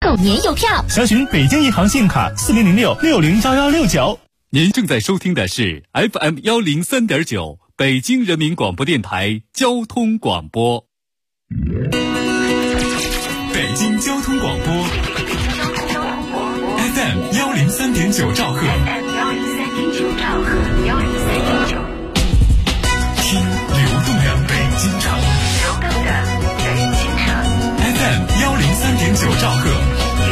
购年邮票。 详询北京银行信用卡4006601169。 您正在收听的是 FM103.9北京人民广播电台交通广播。 北京交通广播 FM103.9兆赫，听流动的北京城FM103.9兆赫，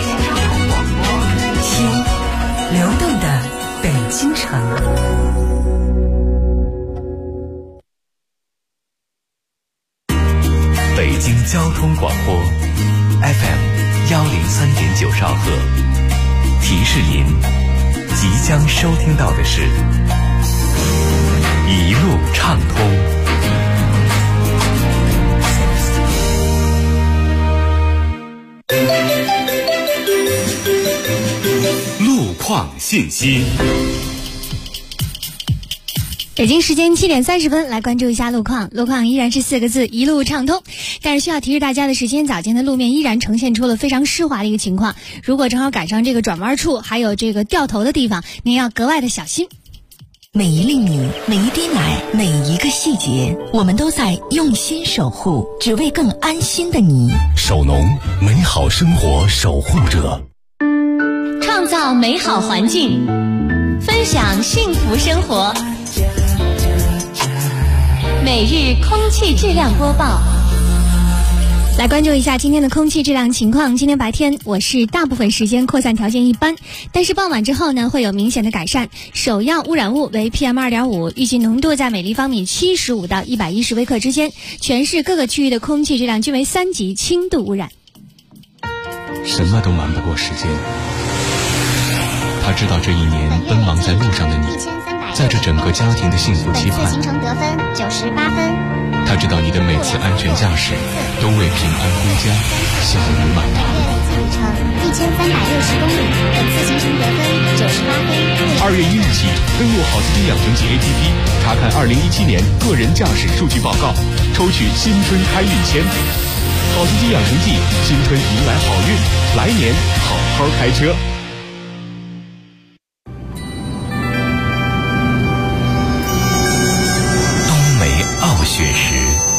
听流动的北京城。 北京交通广播 FM103.9兆赫，提示您即将收听到的是一路畅通。 路况信息。 北京时间7点30分，来关注一下路况。路况依然是4个字，一路畅通。但是需要提示大家的是，今天早间的路面依然呈现出了非常湿滑的一个情况。如果正好赶上这个转弯处，还有这个掉头的地方，您要格外的小心。 每一粒米，每一滴奶，每一个细节，我们都在用心守护，只为更安心的你。 首农，美好生活守护者， 创造美好环境，分享幸福生活。每日空气质量播报，来关注一下今天的空气质量情况。今天白天我是大部分时间扩散条件一般，但是傍晚之后呢会有明显的改善。首要污染物为 PM2.5， 预计浓度在每立方米75到110微克之间。全市各个区域的空气质量均为3级轻度污染。 什么都瞒不过时间，他知道这一年奔忙在路上的你，在这整个家庭的幸福期盼。 行程得分98分。 他知道你的每次安全驾驶都为平安归家笑语满堂。 里程1360公里，本次行程得分98分。 2月1日起，登录好司机养成记 APP， 查看2017年个人驾驶数据报告，抽取新春开运签。好司机养成记，新春迎来好运，来年好好开车。 雪时，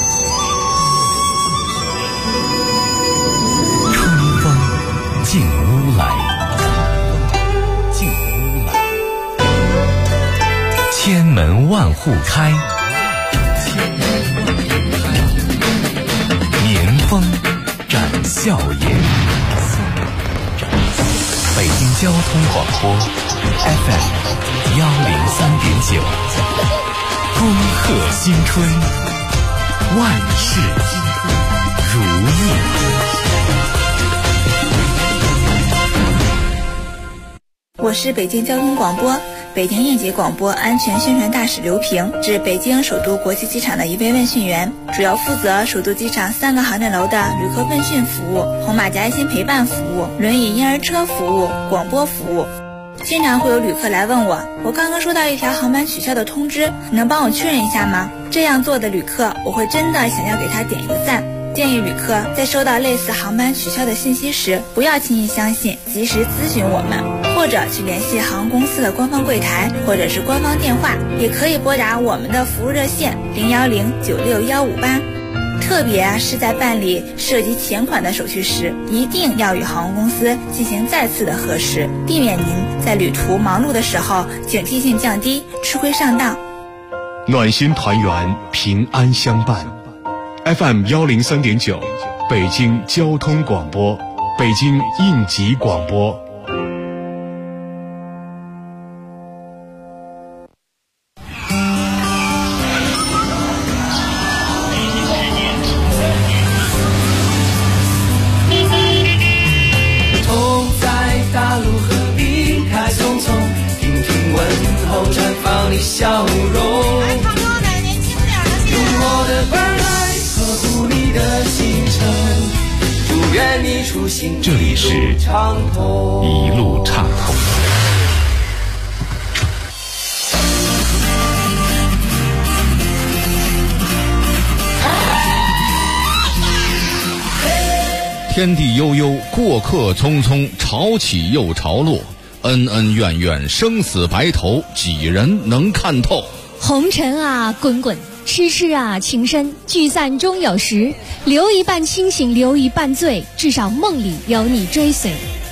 春风进屋来，千门万户开，年风展笑颜。北京交通广播 FM103.9，恭贺新春，万事如意。 我是北京交通广播北京应急广播安全宣传大使刘平，是北京首都国际机场的一位问讯员，主要负责首都机场3个航站楼的旅客问讯服务、红马甲爱心陪伴服务、轮椅婴儿车服务、广播服务。经常会有旅客来问我刚刚收到一条航班取消的通知，你能帮我确认一下吗？这样做的旅客，我会真的想要给他点一个赞。建议旅客在收到类似航班取消的信息时，不要轻易相信，及时咨询我们，或者去联系航空公司的官方柜台或者是官方电话，也可以拨打我们的服务热线010-96158。特别是在办理涉及钱款的手续时，一定要与航空公司进行再次的核实，避免您在旅途忙碌的时候警惕性降低，吃亏上当。 暖心团圆，平安相伴。FM103.9，北京交通广播，北京应急广播。 笑容，用我的关爱呵护你的行程，祝愿你出行这里是一路畅通。 天地悠悠，过客匆匆，潮起又潮落，恩恩怨怨，生死白头，几人能看透？ 红尘啊滚滚，痴痴啊情深，聚散终有时，留一半清醒，留一半醉，至少梦里有你追随。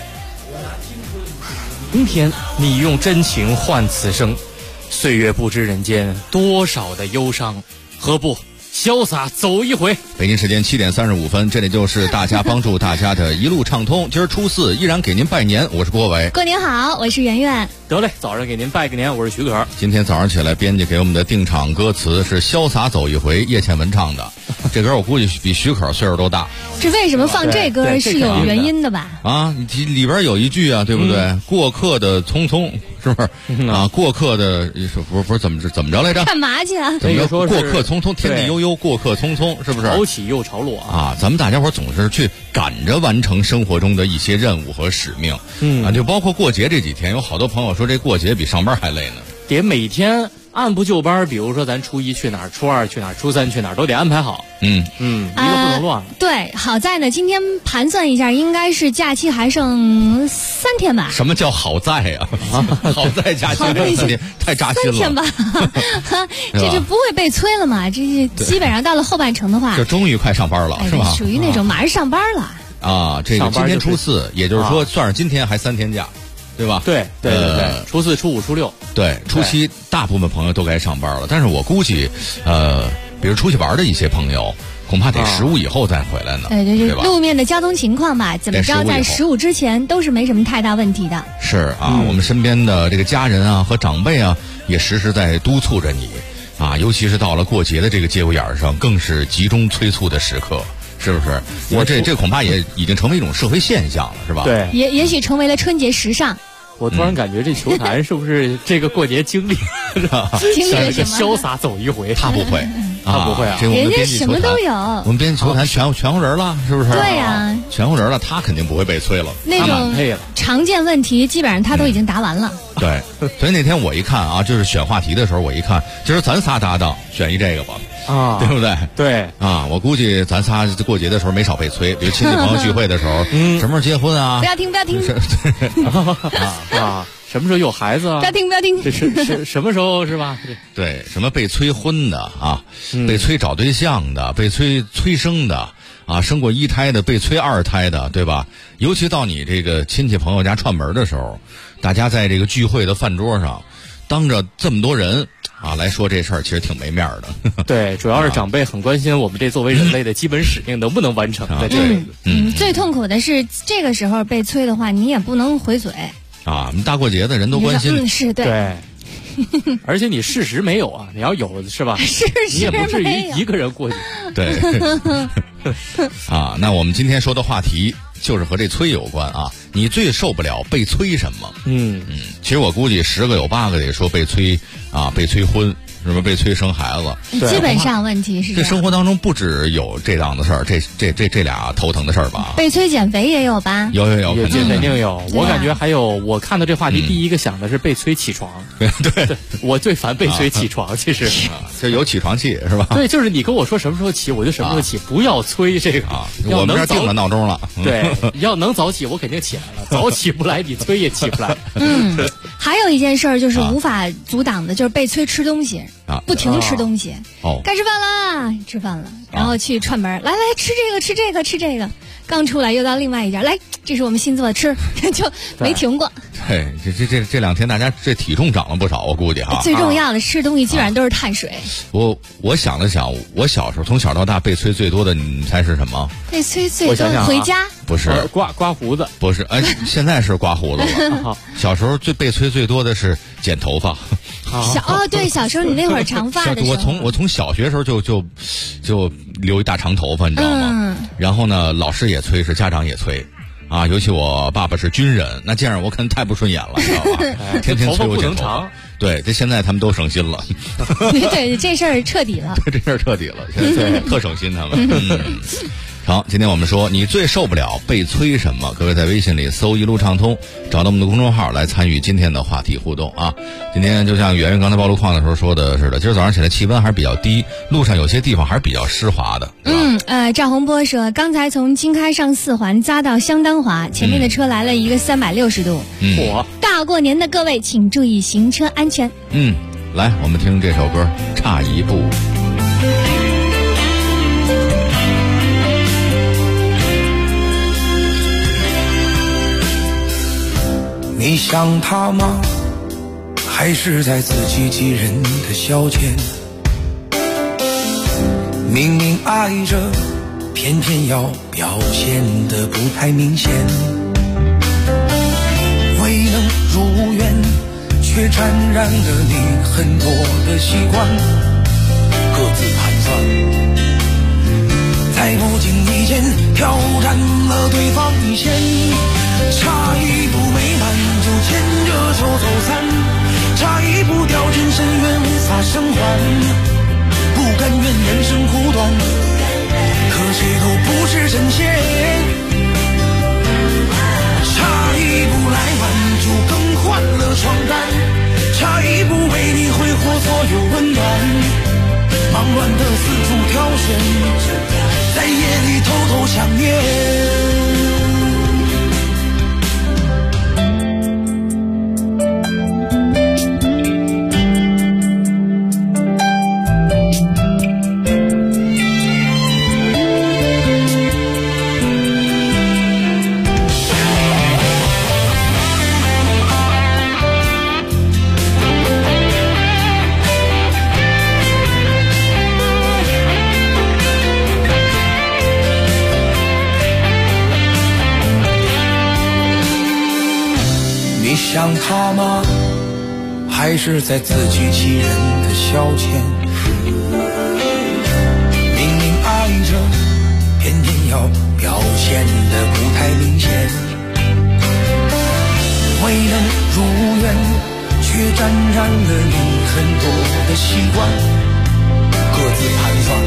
今天你用真情换此生，岁月不知人间多少的忧伤，何不潇洒走一回？ 北京时间7点35分，这里就是大家帮助大家的一路畅通。今儿初4依然给您拜年，我是郭伟。 过年好，我是圆圆。 得嘞，早上给您拜个年，我是徐可。 今天早上起来，编辑给我们的定场歌词是潇洒走一回，叶倩文唱的。这歌我估计比徐可岁数都大。 这为什么放这歌是有原因的吧？ 啊，里边有一句啊，对不对？过客的匆匆，是不是？啊，过客的不是怎么着来着？ 干嘛去啊？ 怎么着？过客匆匆，天地悠悠，过客匆匆，是不是？ 潮起又潮落啊！咱们大家伙总是去赶着完成生活中的一些任务和使命。就包括过节这几天，有好多朋友说这过节比上班还累呢。 得每天按部就班，比如说咱初1去哪儿，初2去哪儿，初3去哪儿，都得安排好。一个不能乱了。 对，好在呢，今天盘算一下，应该是假期还剩3天吧。 什么叫好在呀？好在假期3天，太扎心了。 3天吧，这就不会被催了嘛？这基本上到了后半程的话， 就终于快上班了，是吧？ 属于那种马上上班了。 啊，这个今天初4，也就是说算是今天还3天假。对吧？ 对，初4、初5、初6， 对，初7大部分朋友都该上班了。但是我估计，比如出去玩的一些朋友，恐怕得15以后再回来呢。 对吧？路面的交通情况吧，怎么着，在15之前都是没什么太大问题的。 是啊，我们身边的这个家人啊和长辈啊，也时时在督促着你啊，尤其是到了过节的这个节骨眼上，更是集中催促的时刻。是不是？我这恐怕也已经成为一种社会现象了，是吧？ 对， 也许成为了春节时尚。 我突然感觉这球坛是不是这个过节经历是吧？ 经历了什么？ 潇洒走一回。 他不会， 他不会啊！ 人家什么都有。 我们编辑球坛全乎人了，是不是？ 对呀， 全乎人了，他肯定不会被催了。 那种常见问题基本上他都已经答完了。 对，所以那天我一看啊，就是选话题的时候，我一看，今儿咱仨搭档选一这个吧。 啊， 对不对？ 对啊，我估计咱仨过节的时候没少被催，比如亲戚朋友聚会的时候，什么时候结婚啊？ 不要听， 什么时候有孩子啊？ 不要听， 这是什么时候是吧？ 对，什么被催婚的啊，被催找对象的，被催生的啊，生过1胎的，被催2胎的，对吧？尤其到你这个亲戚朋友家串门的时候，大家在这个聚会的饭桌上，当着这么多人。啊，来说这事儿其实挺没面儿的。 对，主要是长辈很关心我们这作为人类的基本使命能不能完成在这里。 最痛苦的是这个时候被催的话，你也不能回嘴。 啊，大过节的人都关心。 是对。 而且你事实没有啊，你要有是吧？ 事实你也不至于一个人过去。 对。啊，那我们今天说的话题就是和这催有关啊。你最受不了被催什么？其实我估计10个有8个得说被催啊，被催婚，什么被催生孩子。 基本上问题是这生活当中不止有这档子事儿，这俩头疼的事儿吧？ 被催减肥也有吧？ 有， 肯定有。我感觉还有，我看到这话题第一个想的是被催起床。 对， 我最烦被催起床，其实就有起床气是吧？ 对，就是你跟我说什么时候起，我就什么时候起，不要催这个啊。 我们这定了闹钟了。 对，要能早起，我肯定起来了。早起不来，你催也起不来。 还有一件事儿就是无法阻挡的，就是被催吃东西啊，不停吃东西。该吃饭了，吃饭了，然后去串门，来吃这个，刚出来又到另外一家，来，这是我们新做的吃，就没停过。 对，这2天大家这体重涨了不少，我估计哈。 最重要的吃东西基本上都是碳水。 我想了想，我小时候从小到大被催最多的，你猜是什么？ 被催最多回家。 不是刮胡子， 不是，现在是刮胡子了。小时候被催最多的是剪头发。 对，小时候你那会儿长发的时候， 我从小学时候就留一大长头发，你知道吗？然后呢，老师也催，是家长也催。啊，尤其我爸爸是军人，那这样我可能太不顺眼了，知道吧？天天催我剪头发。对，这现在他们都省心了。 对，这事儿彻底了。 对，这事儿彻底了，现在特省心他们。 成，今天我们说你最受不了被催什么？各位在微信里搜一路畅通，找到我们的公众号来参与今天的话题互动啊！今天就像圆圆刚才报路况的时候说的似的，今儿早上起来气温还是比较低，路上有些地方还是比较湿滑的。 赵洪波说，刚才从经开上4环扎到相当滑，前面的车来了一个360度。大过年的各位，请注意行车安全。 来，我们听这首歌《差一步》。 你想他吗？还是在自欺欺人的消遣？明明爱着，偏偏要表现得不太明显。未能如愿，却沾染了你很多的习惯。各自盘算，在不经意间挑战了对方底线。差一步没完就牵着手走散，差一步掉进深渊无法生还，不甘愿人生苦短，可谁都不是神仙。差一步来晚就更换了床单，差一步为你挥霍所有温暖，忙乱的四处挑选，在夜里偷偷想念。想他吗？还是在自欺欺人的消遣？明明爱着，偏偏要表现得不太明显。未能如愿，却沾染了你很多的习惯。各自盘算，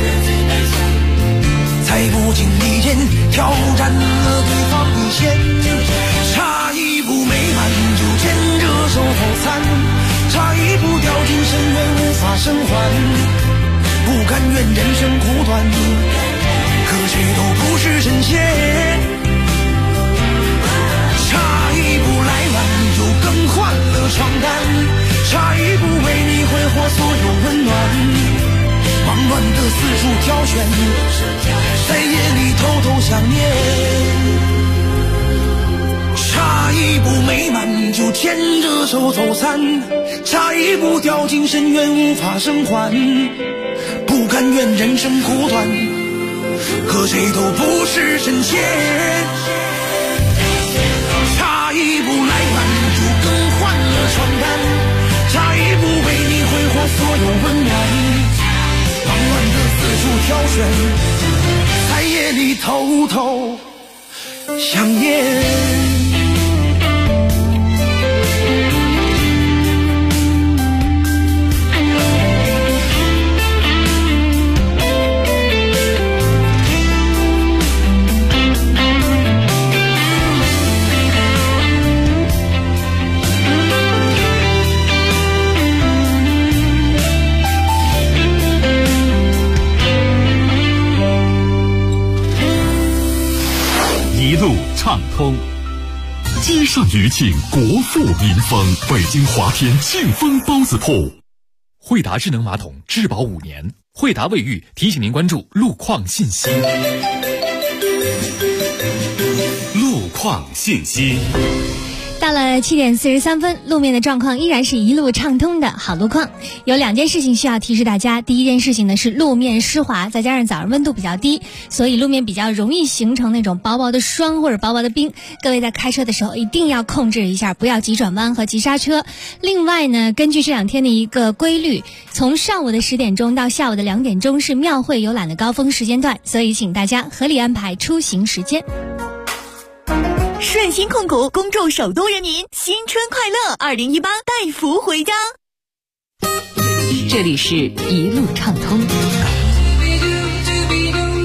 在不经意间挑战了对方底线。差一步没完就牵着手走散，差一步掉进深渊无法生还，不甘愿人生苦短，可谁都不是神仙。差一步来晚就更换了床单，差一步为你挥霍所有温暖，忙乱的四处挑选，在夜里偷偷想念。差一步没完就牵着手走散，差一步掉进深渊无法生还，不甘愿人生苦短，可谁都不是神仙。差一步来晚就更换了床单，差一步为你挥霍所有温暖，忙乱的四处挑选，在夜里偷偷想念。 一路畅通，接上余庆，国富民丰。北京华天庆丰包子铺， 惠达智能马桶质保5年。惠达卫浴提醒您关注路况信息。 路况信息。 到了7点43分，路面的状况依然是一路畅通的好路况。有2件事情需要提示大家。第一件事情呢是路面湿滑，再加上早上温度比较低，所以路面比较容易形成那种薄薄的霜或者薄薄的冰。各位在开车的时候一定要控制一下，不要急转弯和急刹车。另外呢，根据这2天的一个规律，从上午的10点钟到下午的2点钟是庙会游览的高峰时间段，所以请大家合理安排出行时间。 顺鑫控股恭祝首都人民新春快乐，2018带福回家。这里是一路畅通。 北京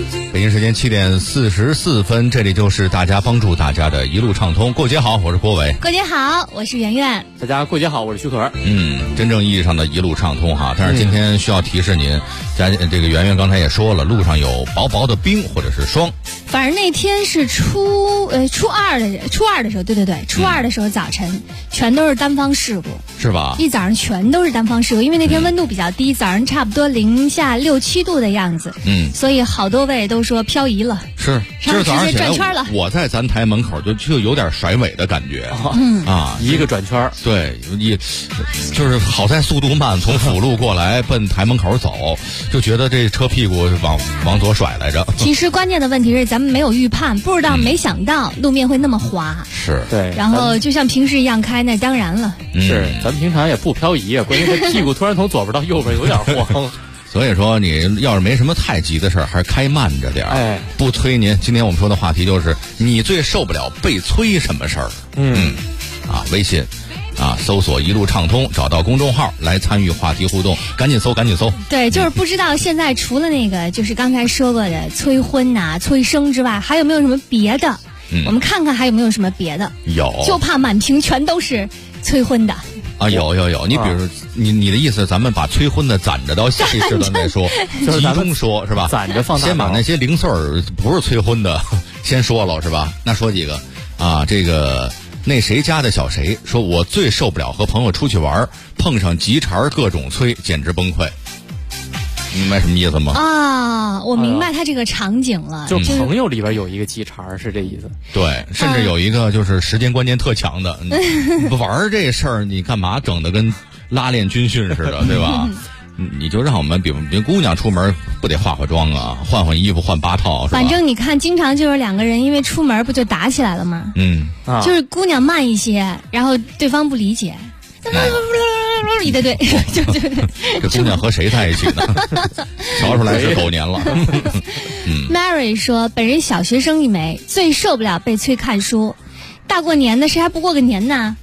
京时间7点44分，这里就是大家帮助大家的一路畅通。过节好，我是郭伟。 过节好，我是圆圆。 大家过节好，我是徐可。 真正意义上的一路畅通哈。但是今天需要提示您，这个圆圆刚才也说了，路上有薄薄的冰或者是霜。 反正那天是初二的时候，对，初二的时候早晨全都是单方事故， 是吧？ 一早上全都是单方事故，因为那天温度比较低，早上差不多零下6、7度的样子，所以好多位都说漂移了。 是，今儿早上起来我在咱台门口就有点甩尾的感觉， 一个转圈， 对，就是好在速度慢，从辅路过来奔台门口走，就觉得这车屁股往左甩来着。 其实关键的问题是咱们没有预判，不知道没想到路面会那么滑， 是对， 然后就像平时一样开，那当然了， 是咱们平常也不漂移啊，关键这屁股突然从左边到右边有点晃。 所以说，你要是没什么太急的事儿，还是开慢着点儿，不催您。今天我们说的话题就是你最受不了被催什么事儿？微信搜索一路畅通，找到公众号来参与话题互动，赶紧搜。 对，就是不知道现在除了那个就是刚才说过的催婚催生之外，还有没有什么别的？我们看看还有没有什么别的。 有， 就怕满屏全都是催婚的。 有，你比如说，你的意思，咱们把催婚的攒着到下一时段再说，集中说是吧？ 攒着放大， 先把那些零碎儿不是催婚的先说了是吧？那说几个这个那谁家的小谁说，我最受不了和朋友出去玩，碰上急茬各种催，简直崩溃。明白什么意思吗？ 我明白他这个场景了， 就朋友里边有一个急茬是这意思。 对，甚至有一个就是时间观念特强的，不玩这事儿，你干嘛整的跟拉练军训似的，对吧？你就让我们比如姑娘出门不得化妆啊，换衣服换8套，是吧？ 反正你看，经常就是2个人因为出门不就打起来了吗？就是姑娘慢一些，然后对方不理解。一对， 这姑娘和谁在一起呢？瞧出来是狗年了。 Mary 说，本人小学生一枚，最受不了被催看书。大过年的，谁还不过个年呢？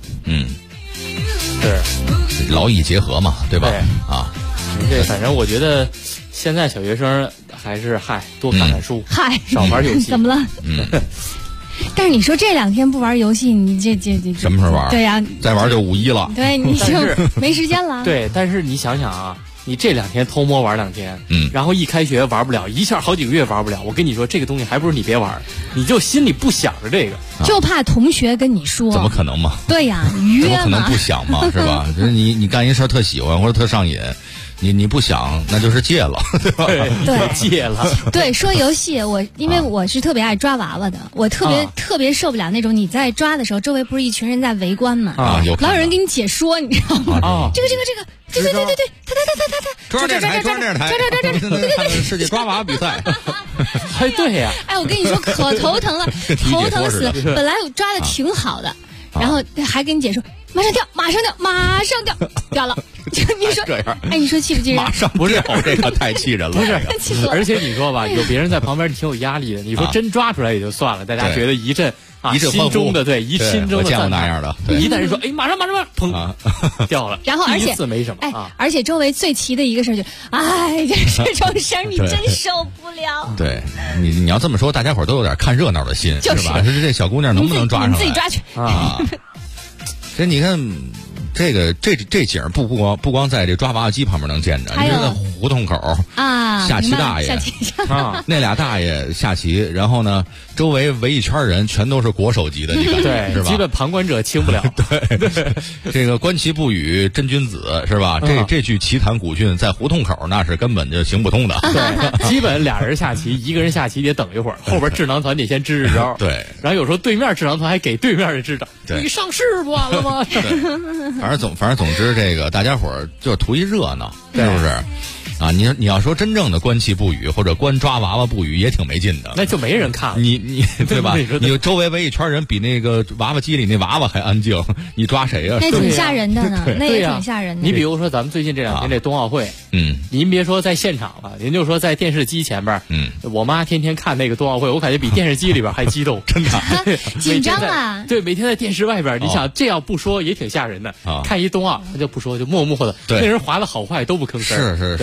是劳逸结合嘛，对吧？ 这反正我觉得现在小学生还是多看看书，少玩游戏。 怎么了？但是你说这2天不玩游戏，你这什么时候玩？ 对呀， 再玩就5一了。 对，你就没时间了。 对，但是你想想啊，你这2天偷摸玩2天，然后一开学玩不了，一下好几个月玩不了。我跟你说，这个东西还不如你别玩，你就心里不想着这个， 就怕同学跟你说。 怎么可能嘛？ 对呀，约嘛。 怎么可能不想嘛？是吧？就是你干一事特喜欢或者特上瘾。你不想，那就是戒了，对吧？ 对，戒了。 对，说游戏，因为我是特别爱抓娃娃的，我特别受不了那种你在抓的时候，周围不是一群人在围观嘛？老有人给你解说，你知道吗？这个，对，他， 抓电台，世界抓娃比赛。 对呀。 我跟你说，可头疼了，头疼死了。本来我抓的挺好的，然后还给你解说。马上掉了！就你说这样， 你说气不气人？ 马上不是这个太气人了。 不是，而且你说吧，有别人在旁边，你挺有压力的。你说真抓出来也就算了，大家觉得一阵心中的心中的见过那样的。 一旦人说马上，砰，掉了。 然后而且第一次没什么而且周围最奇的一个事就，这种事儿你真受不了。 对你要这么说，大家伙都有点看热闹的心，是吧？是这小姑娘能不能抓上来？ 你自己抓去啊！这你看，这景不光在这抓娃娃机旁边能见着，你说在胡同口下棋大爷那俩大爷下棋，然后呢，周围围一圈人，全都是国手级的，你看对， 是吧？ 基本旁观者轻不了。 对，这个观棋不语真君子是吧？这句奇谈古训在胡同口那是根本就行不通的。 对，基本俩人下棋，一个人下棋得等一会儿，后边智囊团得先支支招。 对，然后有时候对面智囊团还给对面的支招。 对， 你上市不完了吗？ 反正总之，这个大家伙儿就是图一热闹，是不是？你要说真正的观棋不语或者观抓娃娃不语也挺没劲的， 那就没人看了。 你对吧？你周围围一圈人，比那个娃娃机里那娃娃还安静，你抓谁呀？ 那挺吓人的呢，那也挺吓人的。 你比如说咱们最近这2天这冬奥会，您别说在现场了，您就说在电视机前边，我妈天天看那个冬奥会，我感觉比电视机里边还激动， 真的紧张啊。 对，每天在电视外边，你想这样不说也挺吓人的。看一冬奥，他就不说，就默默的，那人滑的好坏都不吭声。 是。 对，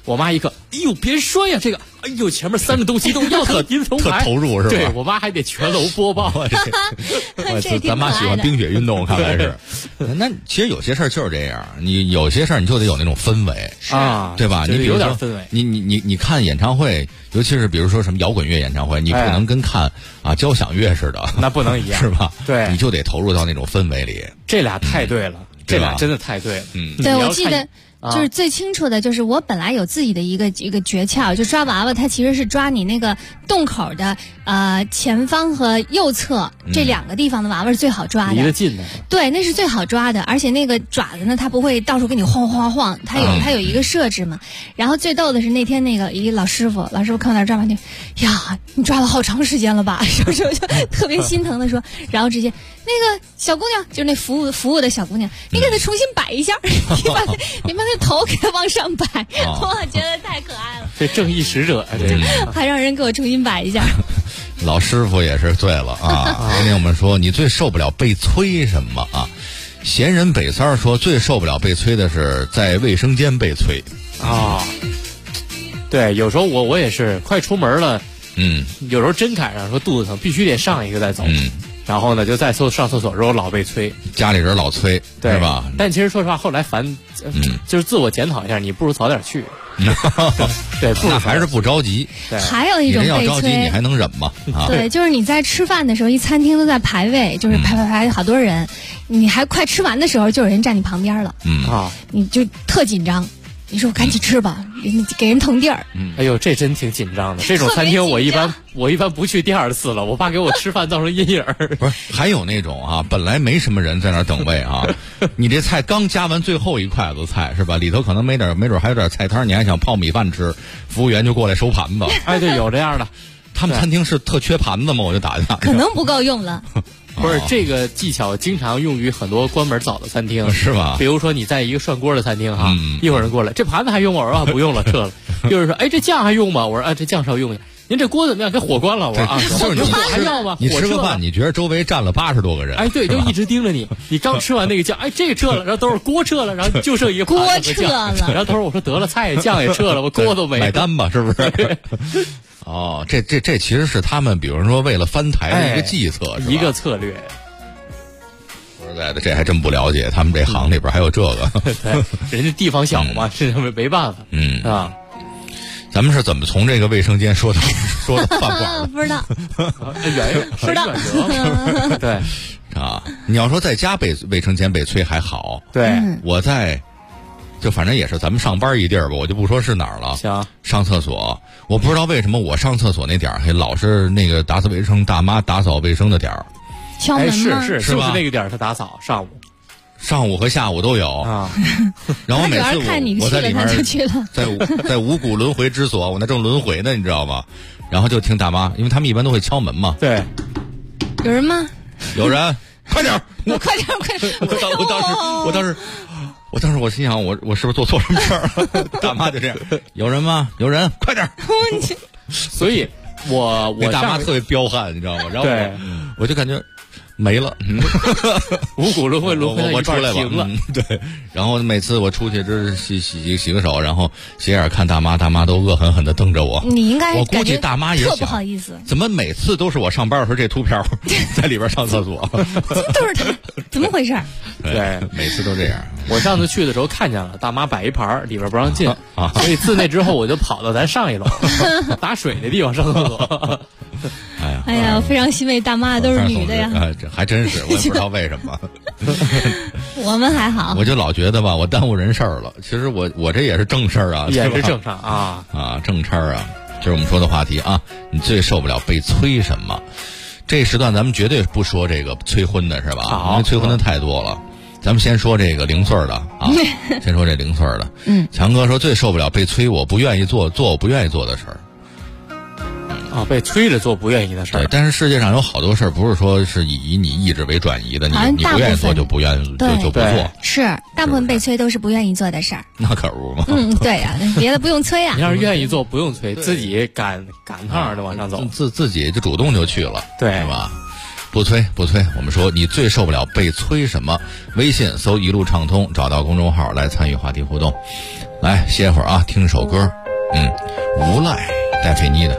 我妈一个，哎呦别说呀这个，哎呦前面3个东西都要特金铜牌， 特投入是吧？ 对我妈还得全楼播报。 咱妈喜欢冰雪运动，看来是。那其实有些事儿就是这样，你有些事儿你就得有那种氛围啊， 对吧？你比如说氛围， 你看演唱会，尤其是比如说什么摇滚乐演唱会，你不能跟看交响乐似的， 那不能一样， 是吧？ 对， 你就得投入到那种氛围里。 这俩太对了，这俩真的太对了。 对，我记得。就是最清楚的，就是我本来有自己的一个诀窍，就抓娃娃，它其实是抓你那个洞口的前方和右侧这2个地方的娃娃是最好抓的， 离得近的。 对，那是最好抓的，而且那个爪子呢，它不会到处给你晃晃晃，它有一个设置嘛。然后最逗的是那天那个一老师傅看我那抓半天，呀，你抓了好长时间了吧？是不是？我就特别心疼的说，然后直接那个小姑娘，就是那服务的小姑娘，你给她重新摆一下，你把那头给他往上摆，我觉得太可爱了。 这正义使者啊，这还让人给我重新摆一下。 老师傅也是对了啊！今天我们说你最受不了被催什么啊？闲人北三儿说最受不了被催的是在卫生间被催啊。对，有时候我也是快出门了，有时候真赶上说肚子疼，必须得上一个再走。然后呢，就在上厕所的时候老被催， 家里人老催， 对是吧？ 但其实说实话，后来就是自我检讨一下，你不如早点去。对， 那还是不着急。 对， 还有一种被催， 你要着急，你还能忍吗？ 对，就是你在吃饭的时候，一餐厅都在排位，就是排好多人，你还快吃完的时候，就有人站你旁边了，你就特紧张。你说我赶紧吃吧，给人腾地儿。 哎呦，这真挺紧张的。这种餐厅我一般不去第2次了，我怕给我吃饭造成阴影。 不是，还有那种本来没什么人在那儿等位你这菜刚夹完最后一筷子菜是吧？里头可能没准还有点菜汤，你还想泡米饭吃，服务员就过来收盘子。 哎，对，有这样的。 他们餐厅是特缺盘子吗？我就打听。 可能不够用了。 不是，这个技巧经常用于很多关门早的餐厅， 是吧？ 比如说你在一个涮锅的餐厅一会儿人过来，这盘子还用吗？我说不用了，撤了。就是说，哎，这酱还用吗？我说这酱稍用一下。您这锅怎么样？给火关了。我说就是你还要吗？ 你吃个饭，你觉得周围站了80多个人？ 哎，对，就一直盯着你。你刚吃完那个酱，哎，这个撤了，然后都是锅撤了，然后就剩一个锅撤了。 然后他说：“我说得了，菜也酱也撤了，我锅都没了。” 买单吧，是不是？这其实是他们，比如说为了翻台的一个计策， 一个策略。 说实在的，这还真不了解，他们这行里边还有这个。 对，人家地方小嘛，是没办法。啊。 咱们是怎么从这个卫生间说到饭馆？ 不知道， 不知道。对你要说在家卫生间被催还好。 对， 我在就反正也是咱们上班一地儿吧，我就不说是哪儿了。 行， 上厕所，我不知道为什么我上厕所那点儿还老是那个打扫卫生大妈打扫卫生的点儿。 敲门吗？ 是吧？ 那个点儿他打扫上午和下午都有啊， 然后每次我在里面在五谷轮回之所，我那正轮回呢，你知道吗？然后就听大妈，因为他们一般都会敲门嘛。 对， 有人吗？ 有人，快点！ 快点！ 我当时我心想，我是不是做错什么事儿了？大妈就这样，有人吗？有人，快点！ 所以我大妈特别彪悍，你知道吗？然后我就感觉。没了， 五谷轮回我出来了，对。然后每次我出去就是洗个手，然后斜眼看大妈都恶狠狠地瞪着我。 你应该我估计大妈也特不好意思， 怎么每次都是我上班的时候这秃瓢在里边上厕所？ 都是他，怎么回事？ 对， 每次都这样。 我上次去的时候看见了大妈摆一盘里边不让进所以自那之后我就跑到咱上一楼打水那地方上厕所。 哎呀，非常欣慰，大妈都是女的呀。 这还真是，我也不知道为什么。 我们还好。 我就老觉得吧，我耽误人事儿了。其实我这也是正事儿啊， 也是正事儿啊正事儿啊。就是我们说的话题啊，你最受不了被催什么？这时段咱们绝对不说这个催婚的是吧？因为催婚的太多了。咱们先说这个零碎的啊，先说这零碎的。强哥说最受不了被催，我不愿意做我不愿意做的事儿。 被催着做不愿意的事儿。 对，但是世界上有好多事儿不是说是以你意志为转移的，你不愿意做就不愿意就不做。 是，大部分被催都是不愿意做的事儿。 那可不嘛。 对呀，别的不用催啊。 你要是愿意做，不用催，自己赶趟的往上走， 自己就主动就去了， 对， 是吧？ 不催，我们说你最受不了被催什么？微信搜一路畅通，找到公众号来参与话题互动。来歇会儿啊，听首歌，无赖，戴佩妮的。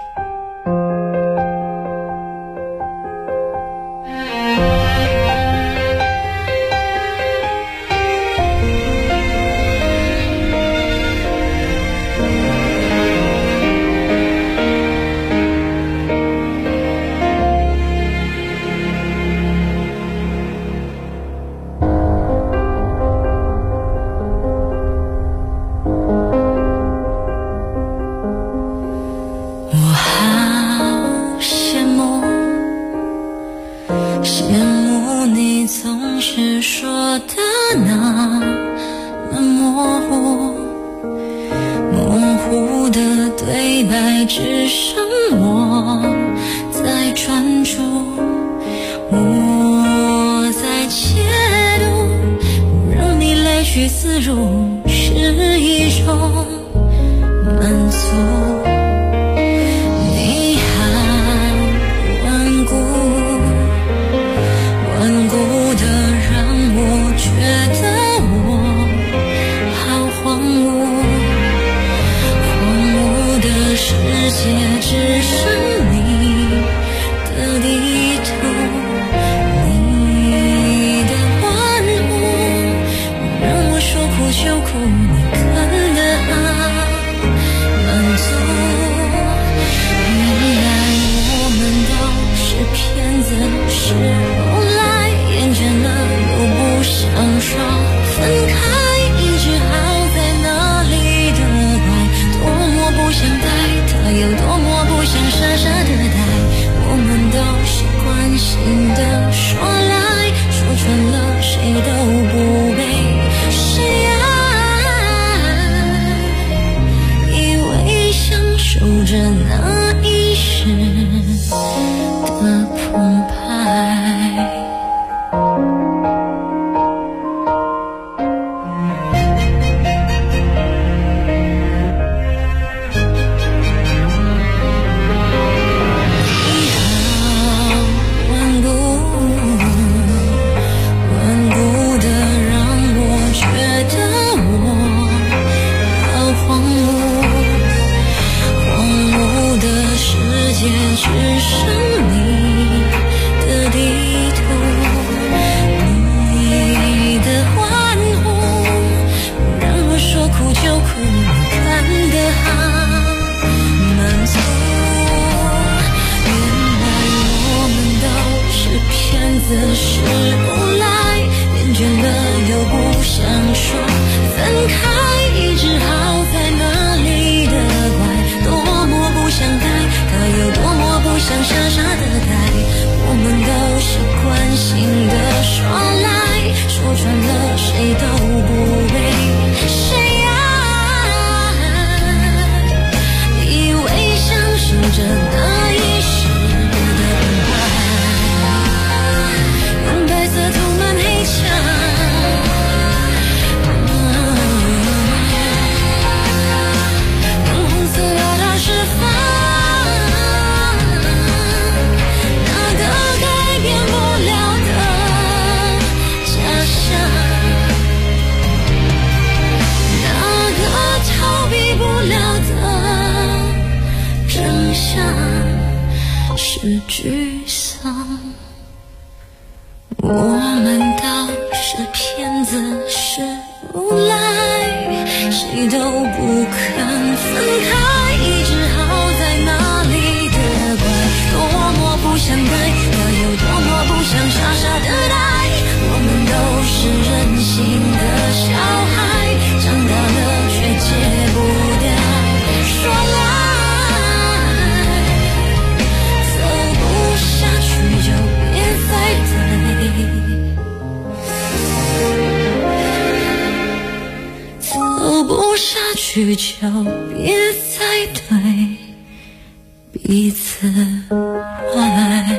去就别再对彼此坏。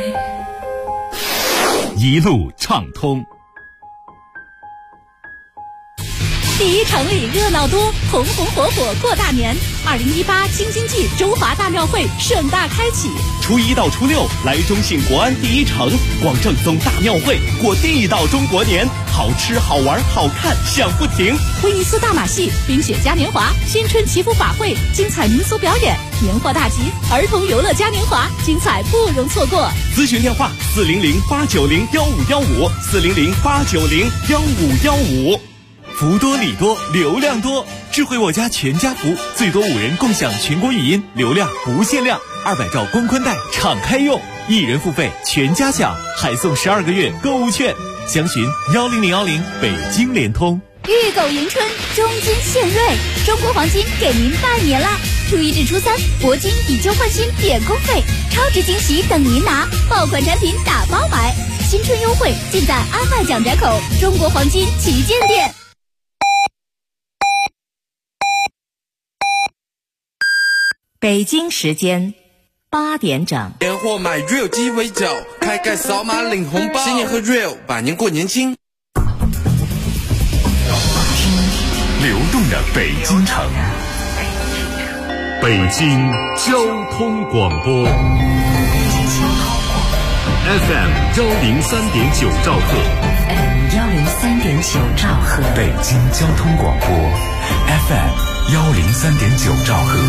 一路畅通。 第一城里热闹多，红红火火过大年。 2018京津冀中华大庙会盛大开启， 初1到初6来中信国安第一城，广正宗大庙会过地道中国年，好吃好玩好看享不停。 威尼斯大马戏、冰雪嘉年华、新春祈福法会、精彩民俗表演、年货大集、儿童游乐嘉年华，精彩不容错过。 咨询电话400-890-1515，400-890-1515。福多礼多，流量多，智慧我家全家福，最多5人共享全国语音，流量不限量，200兆光宽带敞开用，1人付费全家享，还送12个月购物券。详询10010北京联通。 预购迎春，中金献瑞，中国黄金给您拜年啦！初1至初3，铂金以旧换新免工费，超值惊喜等您拿，爆款产品打包买，新春优惠尽在安外蒋宅口中国黄金旗舰店。 北京时间8点整。 年货买 Real 鸡尾酒，开盖扫码领红包，新年喝 Real， 百年过年轻。 流动的北京城，北京交通广播 FM 103.9兆赫 103.9兆赫， 北京交通广播 FM 103.9兆赫。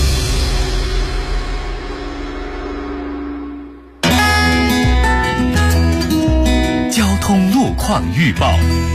交通路况预报。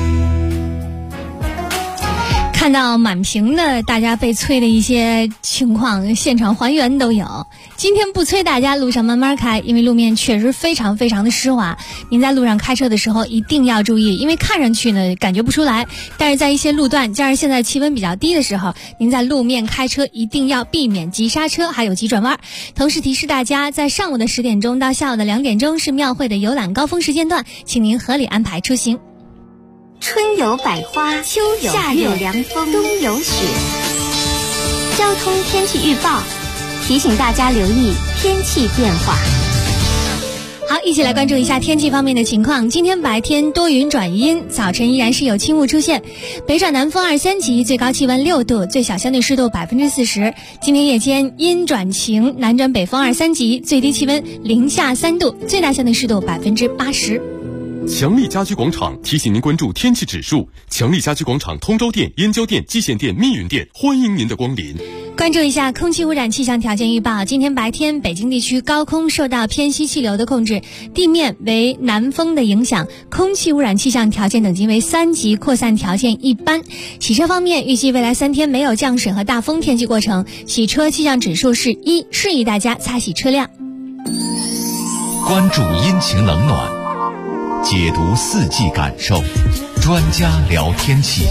看到满屏的大家被催的一些情况，现场还原都有。今天不催大家路上慢慢开，因为路面确实非常非常的湿滑。您在路上开车的时候一定要注意，因为看上去呢感觉不出来，但是在一些路段加上现在气温比较低的时候，您在路面开车一定要避免急刹车还有急转弯。同时提示大家，在上午的10点钟到下午的2点钟是庙会的游览高峰时间段，请您合理安排出行。 春有百花，秋有夏有凉风，冬有雪。交通天气预报提醒大家留意天气变化。 好，一起来关注一下天气方面的情况。今天白天多云转阴，早晨依然是有轻雾出现，北转南风2、3级，最高气温6度，最小相对湿度40%。今天夜间阴转晴，南转北风2、3级，最低气温零下3度，最大相对湿度80%。 强力家居广场提醒您关注天气指数。强力家居广场通州店、燕郊店、蓟县店、密云店，欢迎您的光临。 关注一下空气污染气象条件预报。今天白天北京地区高空受到偏西气流的控制，地面为南风的影响，空气污染气象条件等级为3级，扩散条件一般。洗车方面，预计未来3天没有降水和大风天气过程，洗车气象指数是1，适宜大家擦洗车辆。 关注阴晴冷暖，解读四季感受，专家聊天气。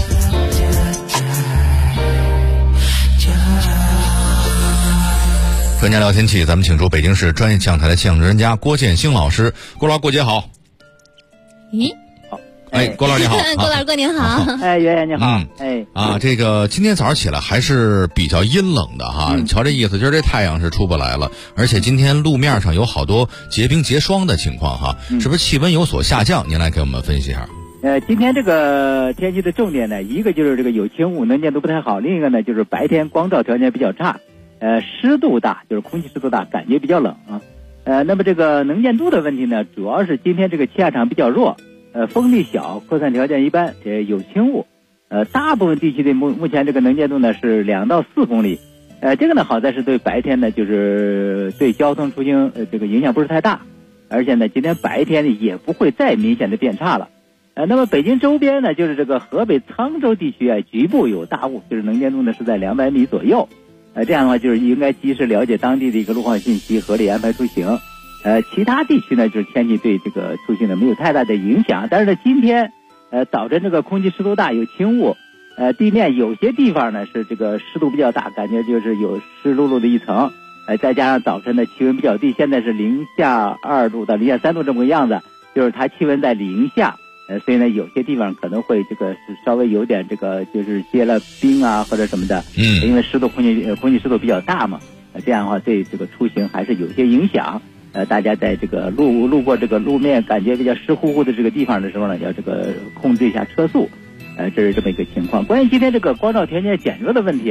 专家聊天气，咱们请出北京市专业气象台的气象专家郭建兴老师。郭老，过节好。 咦？ 郭老你好。 郭老过年好。 圆圆你好。 这个今天早上起来还是比较阴冷的哈，瞧这意思，今儿这太阳是出不来了，而且今天路面上有好多结冰结霜的情况哈，是不是气温有所下降？您来给我们分析一下。 今天这个天气的重点呢，一个就是这个有轻雾，能见度不太好；另一个呢就是白天光照条件比较差，湿度大，就是空气湿度大，感觉比较冷啊。那么这个能见度的问题呢，主要是今天这个气压场比较弱，风力小，扩散条件一般，有轻雾。大部分地区的目前这个能见度呢是2到4公里，这个呢好在是对白天呢就是对交通出行这个影响不是太大，而且呢今天白天呢也不会再明显的变差了。那么北京周边呢，就是这个河北沧州地区局部有大雾，就是能见度呢是在200米左右。这样的话就是应该及时了解当地的一个路况信息，合理安排出行。其他地区呢就是天气对这个出行呢没有太大的影响，但是呢今天早晨这个空气湿度大，有轻雾，地面有些地方呢是这个湿度比较大，感觉就是有湿漉漉的一层，再加上早晨的气温比较低，现在是零下2度到零下3度这么个样子，就是它气温在零下，所以呢有些地方可能会这个是稍微有点这个就是结了冰啊或者什么的，因为空气湿度比较大嘛，这样的话对这个出行还是有些影响。大家在这个路过这个路面感觉比较湿乎乎的这个地方的时候呢，要这个控制一下车速，这是这么一个情况。关于今天这个光照条件减弱的问题啊，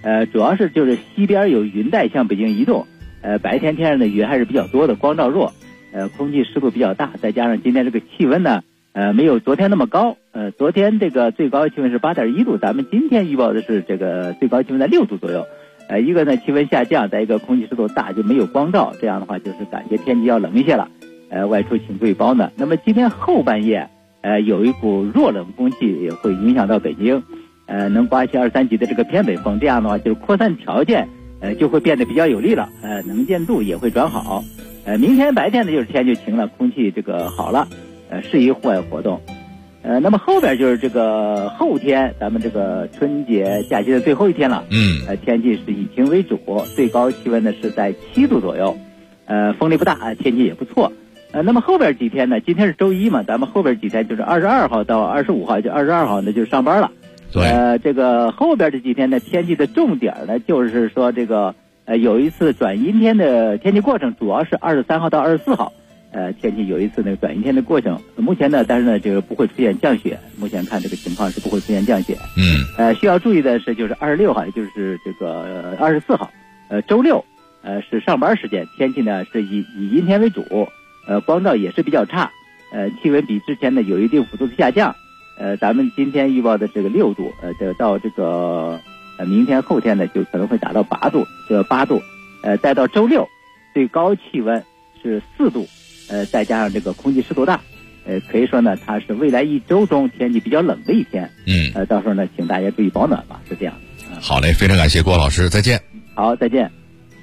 主要是就是西边有云带向北京移动，白天天上的云还是比较多的，光照弱，空气湿度比较大，再加上今天这个气温呢，没有昨天那么高，昨天这个最高气温是8.1度，咱们今天预报的是这个最高气温在6度左右，一个呢气温下降，再一个空气湿度大，就没有光照，这样的话就是感觉天气要冷一些了，外出请注意保暖。那么今天后半夜，有一股弱冷空气也会影响到北京，能刮起2、3级的这个偏北风，这样的话就是扩散条件，就会变得比较有利了，能见度也会转好。明天白天呢就是天就晴了，空气这个好了，适宜户外活动。那么后边就是这个后天，咱们这个春节假期的最后一天了，天气是以晴为主，最高气温呢是在7度左右，风力不大，天气也不错。那么后边几天呢，今天是周一嘛，咱们后边几天就是22号到25号，就22号呢就上班了。 对， 这个后边这几天呢，天气的重点呢，就是说这个有一次转阴天的天气过程，主要是23号到24号，天气有一次那个转阴天的过程。目前呢，但是呢，这个不会出现降雪，目前看这个情况是不会出现降雪。需要注意的是，就是26号，也就是这个24号，周六，是上班时间，天气呢是以阴天为主，光照也是比较差，气温比之前呢有一定幅度的下降。咱们今天预报的这个6度，到这个明天后天呢就可能会达到8度，再到周六，最高气温是4度，再加上这个空气湿度大，可以说呢它是未来1周中天气比较冷的一天。到时候呢请大家注意保暖吧，是这样的。 好嘞，非常感谢郭老师，再见。 好，再见。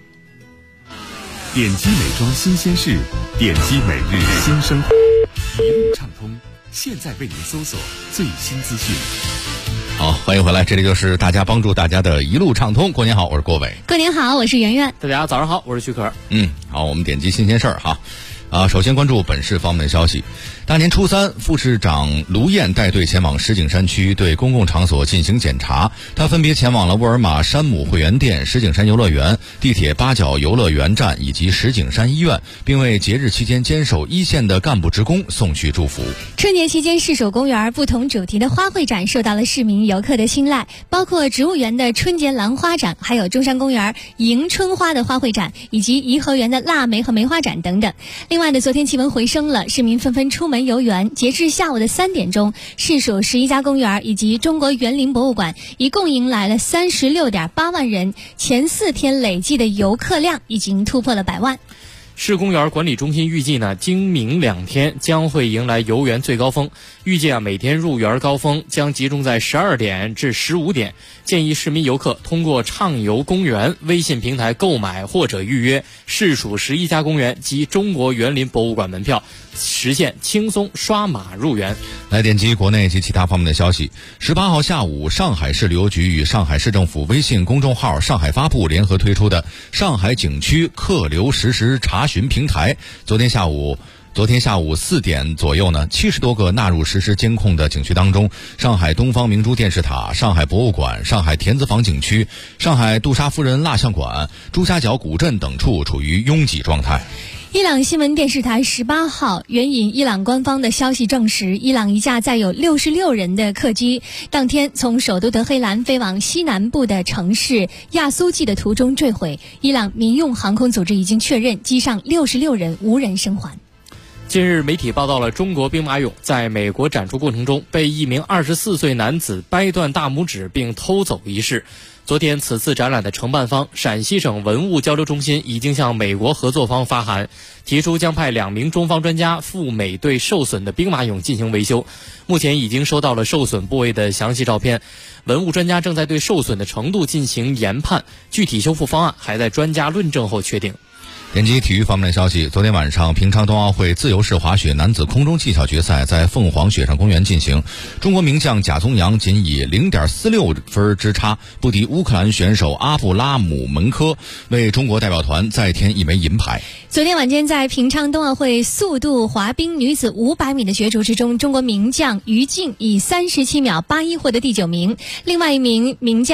点击美妆新鲜事，点击每日新生活，一路畅通。现在为您搜索最新资讯。 好，欢迎回来，这里就是大家帮助大家的一路畅通。过年好，我是郭伟。 过年好，我是圆圆。 大家早上好，我是徐可。 好，我们点击新鲜事儿哈。首先关注本市方面的消息。大年初三，副市长卢燕带队前往石景山区对公共场所进行检查。他分别前往了沃尔玛山姆会员店、石景山游乐园、地铁八角游乐园站以及石景山医院，并为节日期间坚守一线的干部职工送去祝福。 春节期间，市首公园不同主题的花卉展受到了市民游客的青睐，包括植物园的春节兰花展，还有中山公园迎春花的花卉展，以及颐和园的腊梅和梅花展等等。另外呢，昨天气温回升了，市民纷纷出门游园。截至下午的3点钟，市属11家公园以及中国园林博物馆一共迎来了36.8万人，前4天累计的游客量已经突破了100万。 市公园管理中心预计呢，今明2天将会迎来游园最高峰。预计每天入园高峰将集中在12点至15点。建议市民游客通过畅游公园微信平台购买或者预约市属11家公园及中国园林博物馆门票，实现轻松刷码入园。 来点击国内及其他方面的消息。18号下午，上海市旅游局与上海市政府微信公众号上海发布联合推出的上海景区客流实时查询平台。昨天下午4点左右呢，70多个纳入实时监控的景区当中，上海东方明珠电视塔、上海博物馆、上海田子坊景区、上海杜莎夫人蜡像馆、朱家角古镇等处处于拥挤状态。 伊朗新闻电视台18号援引伊朗官方的消息证实，伊朗一架载有66人的客机当天从首都德黑兰飞往西南部的城市亚苏季的途中坠毁。伊朗民用航空组织已经确认机上66人无人生还。 近日，媒体报道了中国兵马俑在美国展出过程中被一名24岁男子掰断大拇指并偷走一事。昨天，此次展览的承办方陕西省文物交流中心已经向美国合作方发函，提出将派2名中方专家赴美对受损的兵马俑进行维修。目前已经收到了受损部位的详细照片，文物专家正在对受损的程度进行研判，具体修复方案还在专家论证后确定。 点击体育方面的消息，昨天晚上平昌冬奥会自由式滑雪男子空中技巧决赛在凤凰雪上公园进行，中国名将贾宗洋仅以 0.46 分之差不敌乌克兰选手阿布拉姆门科，为中国代表团再添一枚银牌。 昨天晚间在平昌冬奥会速度滑冰女子500米的角逐之中，中国名将于静以37秒81获得第9名，另外一名名将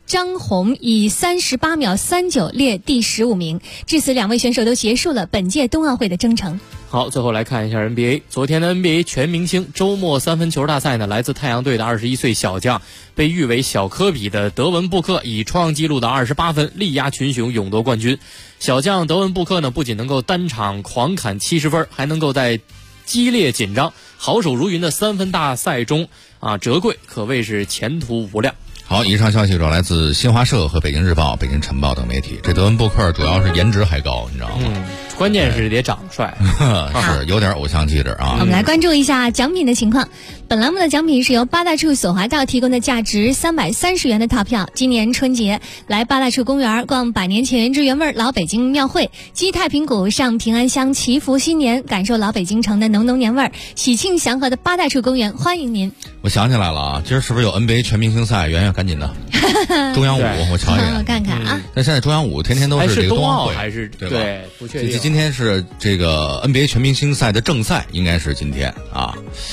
张红以38秒39列第15名。至此，两位选手都结束了本届冬奥会的征程。 好，最后来看一下 NBA。昨天的 NBA 全明星周末三分球大赛呢，来自太阳队的21岁小将，被誉为小科比的德文布克以创纪录的28分力压群雄，勇夺冠军。小将德文布克呢，不仅能够单场狂砍70分，还能够在激烈紧张、好手如云的三分大赛中折桂，可谓是前途无量。 好，以上消息主要来自新华社和北京日报、北京晨报等媒体。这德文布克主要是颜值还高，你知道吗？ 关键是得长得帅， 是有点偶像气质啊。 我们来关注一下奖品的情况。本栏目的奖品是由八大处索华道提供的价值330元的套票。今年春节来八大处公园逛百年前原汁原味老北京庙会，击太平鼓，上平安香，祈福新年，感受老北京城的浓浓年味儿。喜庆祥和的八大处公园欢迎您。 我想起来了啊，今儿是不是有 NBA 全明星赛？圆圆赶紧的，中央舞我瞧一眼， 我看看啊。 但现在中央舞天天都是这个冬奥会， 还是对吧？ 对，不确定。 今天是这个 NBA 全明星赛的正赛，应该是今天啊。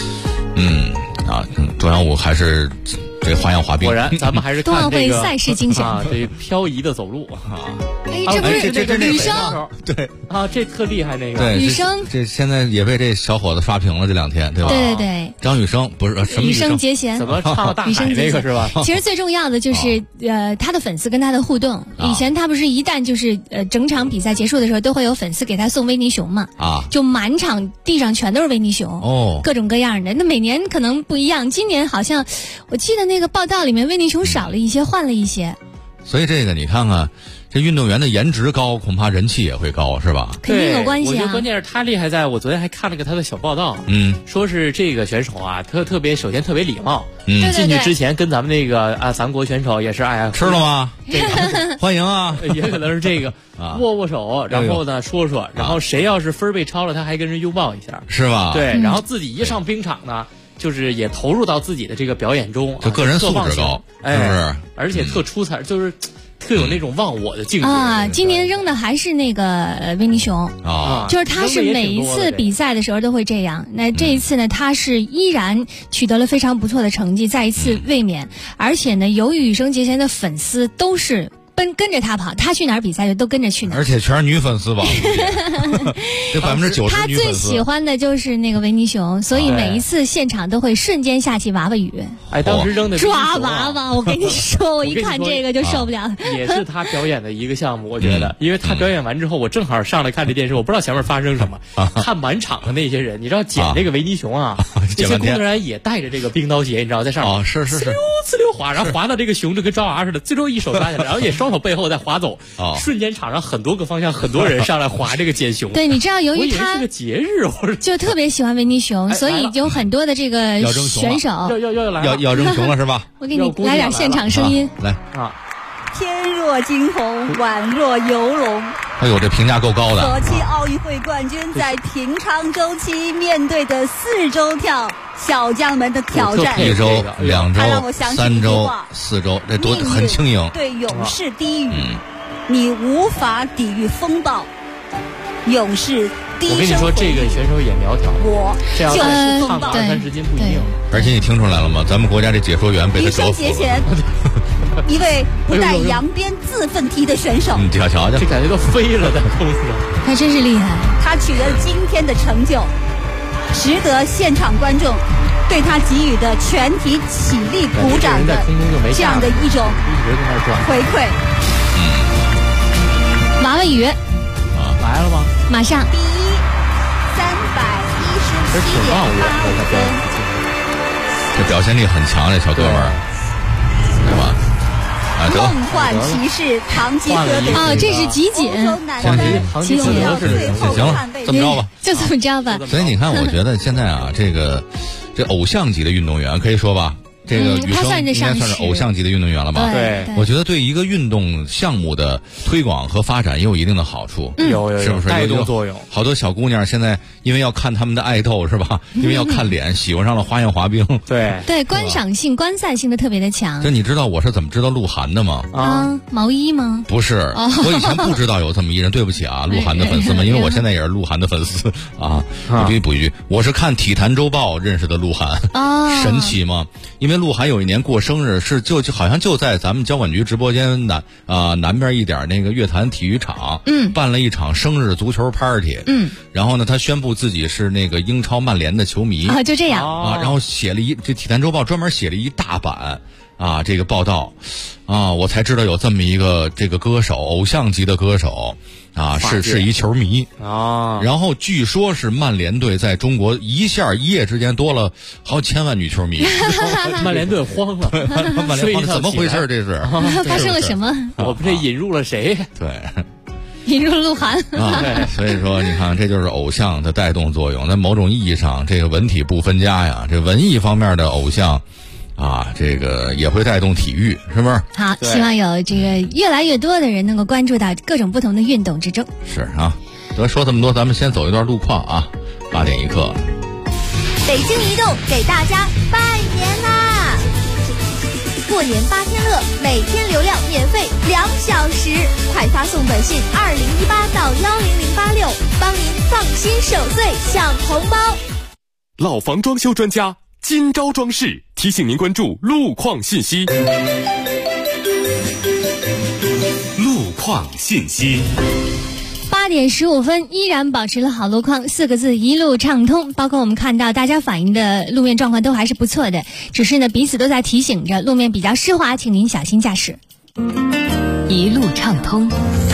中央舞还是这花样滑冰。 果然，咱们还是看冬奥会赛事精选这漂移的走路这不是这女生？ 对这特厉害那个。 对， 女生这现在也被这小伙子刷屏了，这2天，对吧？ 对。 张雨生不是什么雨生节弦， 怎么唱大海那个是吧？ 其实最重要的就是他的粉丝跟他的互动。以前他不是一旦就是整场比赛结束的时候，都会有粉丝给他送维尼熊嘛？就满场地上全都是维尼熊各种各样的。那每年可能不一样，今年好像我记得那个报道里面维尼熊少了一些，换了一些。 所以这个你看看，这运动员的颜值高，恐怕人气也会高，是吧？ 肯定有关系啊。 我觉得关键是他厉害在，我昨天还看了个他的小报道，说是这个选手啊，首先特别礼貌，进去之前跟咱们那个咱国选手也是吃了吗？欢迎啊， 也可能是这个握手，然后呢说，然后谁要是分被超了，他还跟人拥抱一下， 是吧？ 对，然后自己一上冰场呢。就是也投入到自己的这个表演中， 就个人素质高，是不是？ 而且特出彩，就是特有那种忘我的境界啊！今年扔的还是那个维尼熊就是他是每一次比赛的时候都会这样。那这一次呢，他是依然取得了非常不错的成绩，再一次卫冕。而且呢，由于羽生结弦的粉丝都是跟着他跑，他去哪儿比赛就都跟着去哪儿， 而且全是女粉丝吧？这90% 他最喜欢的就是那个维尼熊，所以每一次现场都会瞬间下起娃娃雨。 当时扔的抓娃娃，我跟你说，我一看这个就受不了。 也是他表演的一个项目，我觉得，因为他表演完之后，我正好上来看这电视，我不知道前面发生什么，看满场的那些人，你知道捡这个维尼熊这些工作人员也带着这个冰刀鞋，你知道在上面是呲溜滑，然后滑到这个熊就跟抓娃似的，最终一手抓起来，然后也双手背后再滑走，瞬间场上很多个方向很多人上来滑这个捡熊。 对，你知道由于他是个节日， 就特别喜欢维尼熊，所以有很多的这个选手要扔熊了是吧？ 我给你来点现场声音， 来天若惊鸿，宛若游龙。 哎呦，这评价够高的。 索契奥运会冠军在平昌周期面对的4周跳，小将们的挑战 ，1周、2周、3周、4周，这都很轻盈。 对勇士低语，你无法抵御风暴。勇士低声。 我跟你说，这个选手也苗条，这样胖个20-30斤不一定。 而且你听出来了吗？咱们国家这解说员被他折服了。 一位不带扬鞭自奋蹄的选手， 瞧瞧， 这感觉都飞了在空中， 他真是厉害。 他取得今天的成就，值得现场观众对他给予的全体起立鼓掌的这样的一种回馈。 娃娃雨来了吗？ 马上。 第1 317.85分， 这表现力很强，这小哥们儿，对吧？ 梦幻骑士唐吉诃德这是集锦， 唐吉诃德是行了，这么着吧， 就这么着吧。 所以你看，我觉得现在啊，这偶像级的运动员可以说吧。这个羽生应该算是偶像级的运动员了吧？ 对， 我觉得对一个运动项目的推广和发展也有一定的好处。 有是不是带动作用？ 好多小姑娘现在因为要看他们的爱豆是吧？因为要看脸，喜欢上了花样滑冰。 对，观赏性、观赛性的特别的强。 这你知道我是怎么知道鹿晗的吗？ 毛衣吗？ 不是，我以前不知道有这么一人，对不起啊，鹿晗的粉丝们，因为我现在也是鹿晗的粉丝啊。补一句，我是看体坛周报认识的鹿晗。神奇吗？因为鹿晗有一年过生日是就好像就在咱们交管局直播间南边一点那个乐坛体育场，办了一场生日足球 party，然后呢，他宣布自己是那个英超曼联的球迷就这样然后写了这体坛周报专门写了一大版这个报道我才知道有这么一个这个歌手，偶像级的歌手是一球迷然后据说是曼联队在中国一夜之间多了好几千万女球迷， 曼联队慌了， 曼联慌了，怎么回事？这是发生了什么？ 我们这引入了谁？ 对。 引入鹿晗所以说你看，这就是偶像的带动作用。在某种意义上，这个文体不分家呀。这文艺方面的偶像这个也会带动体育，是不是？ 好，希望有这个越来越多的人能够关注到各种不同的运动之中。 是得说这么多，咱们先走一段路况8点一刻。 北京移动给大家拜年啦！过年8天乐，每天流量免费2小时，快发送短信2018到10086，帮您放心守岁享红包。 老房装修专家金招装饰提醒您关注路况信息。 路况信息。 8点15分，依然保持了好路况，4个字，一路畅通。包括我们看到大家反映的路面状况都还是不错的，只是呢彼此都在提醒着路面比较湿滑，请您小心驾驶。 一路畅通。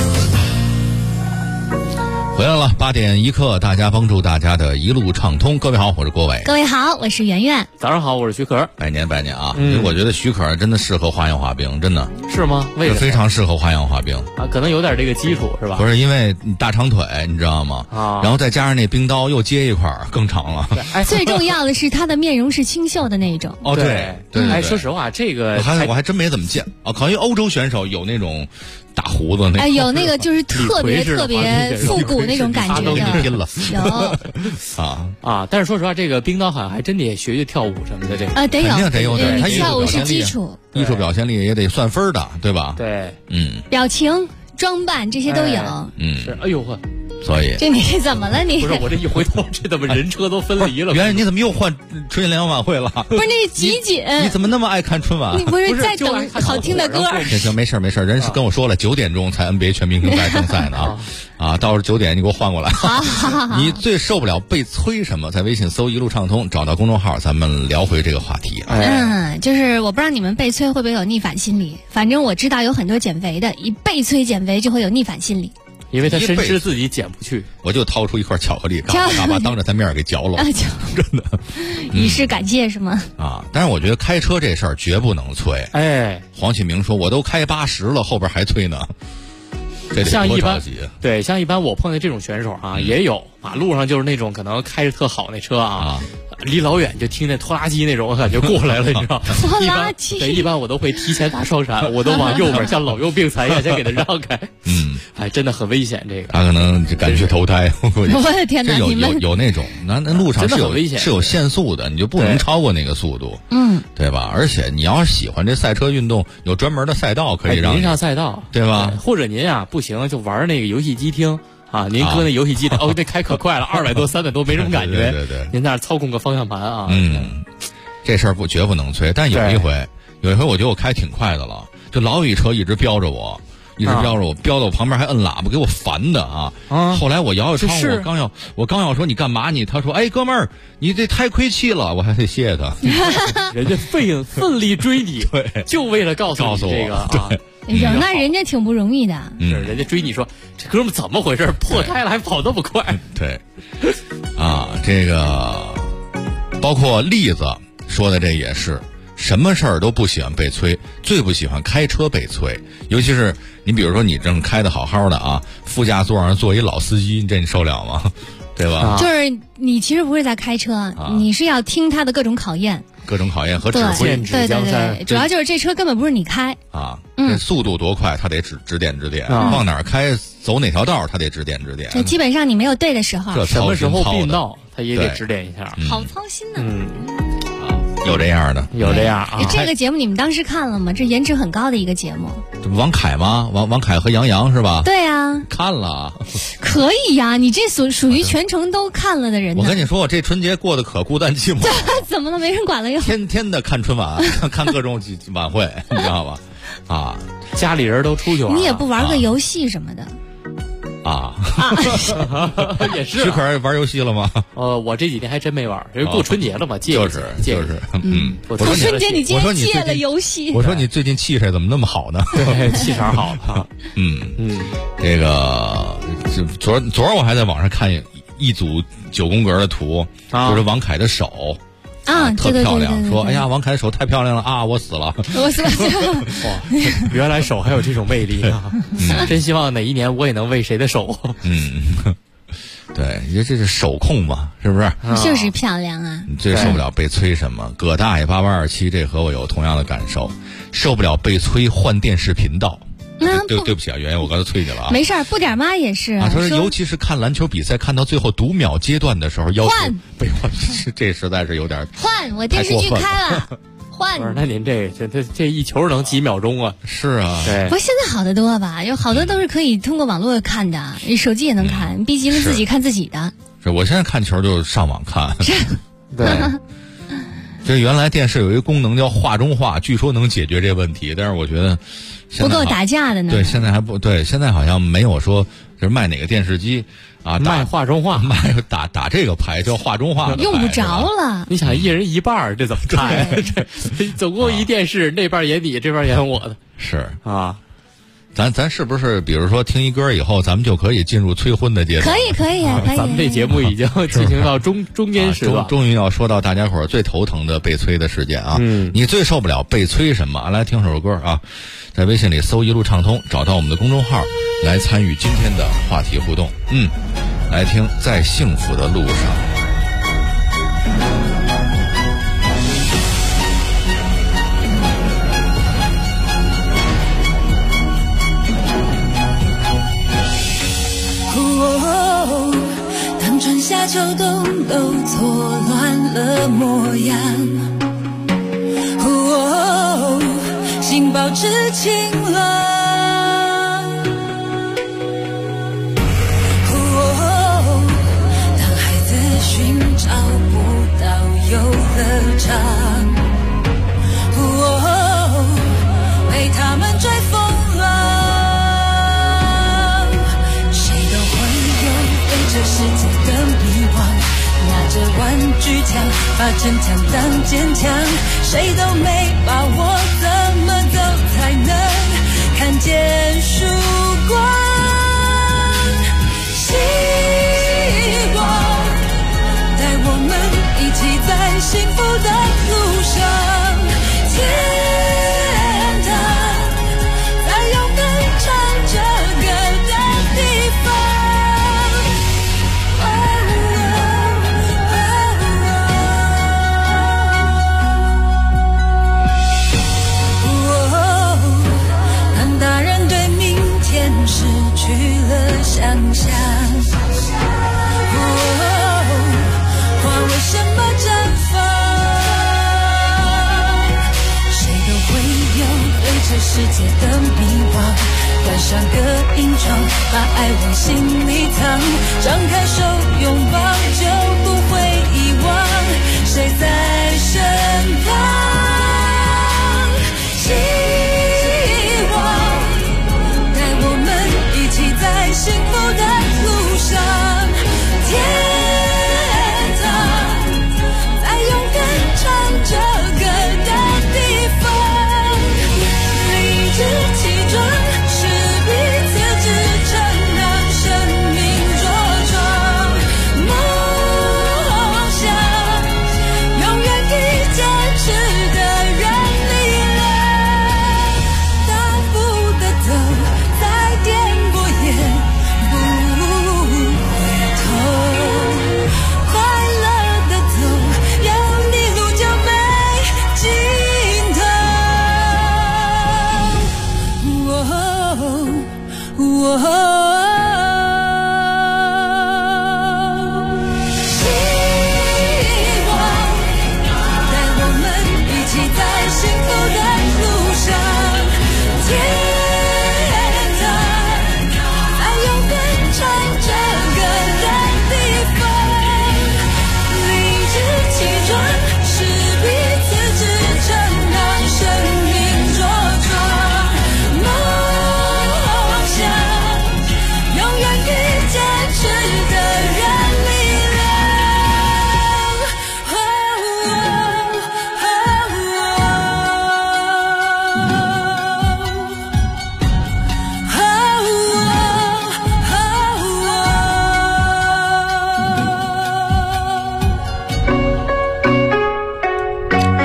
回来了，8点一刻，大家帮助大家的一路畅通。各位好，我是郭伟。 各位好，我是圆圆。 早上好，我是徐可。 拜年啊！我觉得徐可真的适合花样滑冰，真的是吗？为什么？ 非常适合花样滑冰可能有点这个基础是吧？ 不是，因为你大长腿，你知道吗？然后再加上那冰刀又接一块更长了。 最重要的是他的面容是清秀的那种。 对。 说实话，这个我还真没怎么见可能欧洲选手有那种大胡子那有那个就是特别复古那种感觉的， 拼了有但是说实话，这个冰刀好像还真得学跳舞什么的，这个得有， 他跳舞是基础， 艺术表现力也得算分的，对吧？ 对， 表情、装扮这些都有， 是，哎呦呵。 所以这你怎么了？你不是我这一回头，这怎么人车都分离了？ 原来你怎么又换春节联欢晚会了？ 不是那集锦， 你怎么那么爱看春晚？ 你不是在等好听的歌？ 行，没事，人是跟我说了9点钟才 NBA 全明星赛正赛呢到时候9点你给我换过来。 好。 你最受不了被催什么？在微信搜一路畅通，找到公众号，咱们聊回这个话题就是我不知道你们被催会不会有逆反心理，反正我知道有很多减肥的，一被催减肥就会有逆反心理。 因为他深知自己减不去， 我就掏出一块巧克力，嘎巴当着他面给嚼了，真的， 以示感谢是吗？ 但是我觉得开车这事儿绝不能催。黄启明说，我都开80了，后边还催呢，这得多着急。 对，像一般我碰见这种选手也有马路上就是那种可能开着特好那车离老远就听见拖拉机那种感觉过来了，你知道吗？ 拖拉机。 一般我都会提前打双闪，我都往右边，像老幼病残一样先给他让开。真的很危险，这个。 他可能就赶去投胎。我的天哪！ 有那种，那路上是有限速的，你就不能超过那个速度。对吧？而且你要是喜欢这赛车运动，有专门的赛道可以让您上赛道， 对吧？ 或者您不行就玩那个游戏机厅。您搁那游戏机里那开可快了，200多、300多没什么感觉。 对， 您在那操控个方向盘这事儿绝不能催。但有一回我觉得我开挺快的了，就老有一车一直飙着我，飙到我旁边还摁喇叭，给我烦的后来我摇窗，我刚要说你干嘛你，他说哥们儿，你这太亏气了，我还得谢谢他。 人家奋力追你，对，就为了告诉你这个那人家挺不容易的。 人家追你说这哥们怎么回事，破胎了还跑那么快？ 对，这个包括栗子说的这也是，什么事儿都不喜欢被催，最不喜欢开车被催，尤其是你比如说你正开的好好的副驾座上坐一老司机，这你受了吗？ 对吧？ 就是你其实不是在开车，你是要听它的各种考验。 各种考验和指挥， 对，主要就是这车根本不是你开啊，这速度多快，他得指点，往哪儿开，走哪条道，他得指点。 这基本上你没有对的时候， 什么时候并道，他也得指点一下， 好操心呢。 有这样的， 有这样啊。 这个节目你们当时看了吗？这颜值很高的一个节目。 王凯吗？王凯和杨洋是吧？ 对啊， 看了。 可以呀，你这属于全程都看了的人。 我跟你说，我这春节过得可孤单寂寞。 怎么了？没人管了又？ 天天的看春晚，看各种晚会，你知道吧？啊， 家里人都出去玩， 你也不玩个游戏什么的。 也是。 徐可玩游戏了吗？ 我这几天还真没玩，因为过春节了嘛， 就是， 过春节你竟然戒了游戏？ 我说你最近气势怎么那么好呢？ 对，气场好了。 这个昨儿我还在网上看一组9宫格的图，就是王凯的手。特漂亮。说，哎呀，王凯手太漂亮了啊！我死了。 哇，原来手还有这种魅力啊！真希望哪一年我也能为谁的手。 对，你说这是手控嘛，是不是？ 就是漂亮啊！ 最受不了被催什么？葛大爷8827，这和我有同样的感受，受不了被催换电视频道。对不起啊，圆圆，我刚才催你了啊。 没事儿，不点妈也是。 他说，尤其是看篮球比赛，看到最后读秒阶段的时候，要求被换，这实在是有点换。我电视剧开了，换。 不是，那您这一球能几秒钟啊？ 是啊， 对。 不，现在好得多吧？有好多都是可以通过网络看的，手机也能看，毕竟自己看自己的。 是我现在看球就上网看。 对。 这原来电视有一个功能叫画中画，据说能解决这问题，但是我觉得不够打架的呢。 对，现在还不对，现在好像没有说就是卖哪个电视机啊， 卖画中画， 卖打这个牌叫画中画， 用不着了。 你想一人一半，这怎么看？这总共一电视，那边演你，这边演我的。 是啊。 咱是不是比如说听一歌以后，咱们就可以进入催婚的阶段？ 可以。 咱们这节目已经进行到中间时段， 终于要说到大家伙最头疼的被催的事件啊！你最受不了被催什么？来听首歌啊，在微信里搜一路畅通，找到我们的公众号来参与今天的话题互动。来听在幸福的路上。 当春夏秋冬都错乱了模样，心保持晴朗。当孩子寻找不到游乐场，为他们追风浪。这世界的迷惘，拿着玩具枪，把逞强当坚强，谁都没把握，怎么走才能看见曙光？希望带我们一起在幸福的路上，天堂在勇敢唱这歌的地方。失去了想象，花为什么绽放？谁都会有对这世界的迷惘，关上个影窗，把爱往心里藏，张开手拥抱就不会遗忘，谁在身旁？在幸福的路上，天堂在勇敢唱这歌的地方，理直气壮是彼此支撑，让生命茁壮，梦想永远披着翅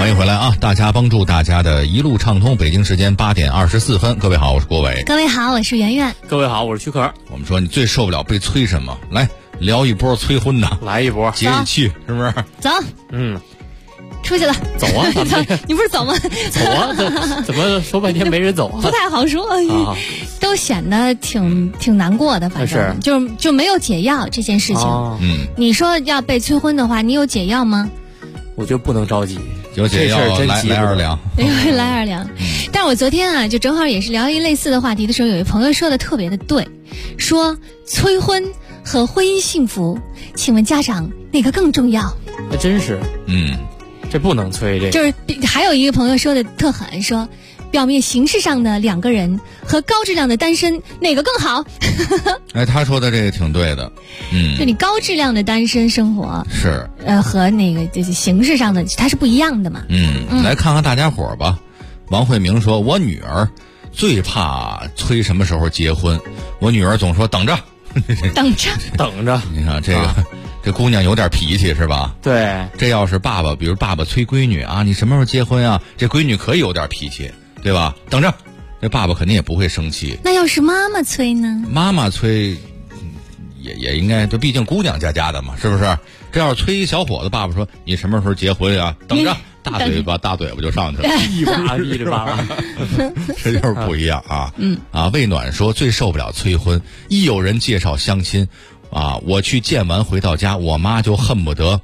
欢迎回来啊！大家帮助大家的一路畅通，北京时间8点24分。各位好，我是郭伟。 各位好，我是圆圆。 各位好，我是徐可。 我们说你最受不了被催什么？来聊一波催婚的， 来一波解解气，是不是？ 走，出去了。 走啊！ 你不是走吗？ 走啊！怎么说半天没人走啊？ 不太好说，都显得挺难过的。反正就没有解药这件事情。你说要被催婚的话，你有解药吗？ 我觉得不能着急， 有解药来二两， 来二两。但是我昨天啊，就正好也是聊一类似的话题的时候，有一朋友说的特别的对，说催婚和婚姻幸福，请问家长哪个更重要？ 还真是，这不能催这个。 就是还有一个朋友说的特狠，说表面形式上的两个人和高质量的单身哪个更好？ 哎，他说的这个挺对的， 就你高质量的单身生活是和那个就是形式上的它是不一样的嘛。 来看看大家伙吧。王慧明说，我女儿最怕催什么时候结婚，我女儿总说等着等着。 你看这个。这姑娘有点脾气是吧？ 对， 这要是爸爸，比如爸爸催闺女啊，你什么时候结婚啊？这闺女可以有点脾气，对吧？等着，这爸爸肯定也不会生气。 那要是妈妈催呢？ 妈妈催，也应该，这毕竟姑娘家的嘛，是不是？这要是催一小伙子，爸爸说你什么时候结婚啊？等着，大嘴巴就上去了， 一把， 这就是不一样啊。魏暖说最受不了催婚，一有人介绍相亲。我去见完回到家，我妈就恨不得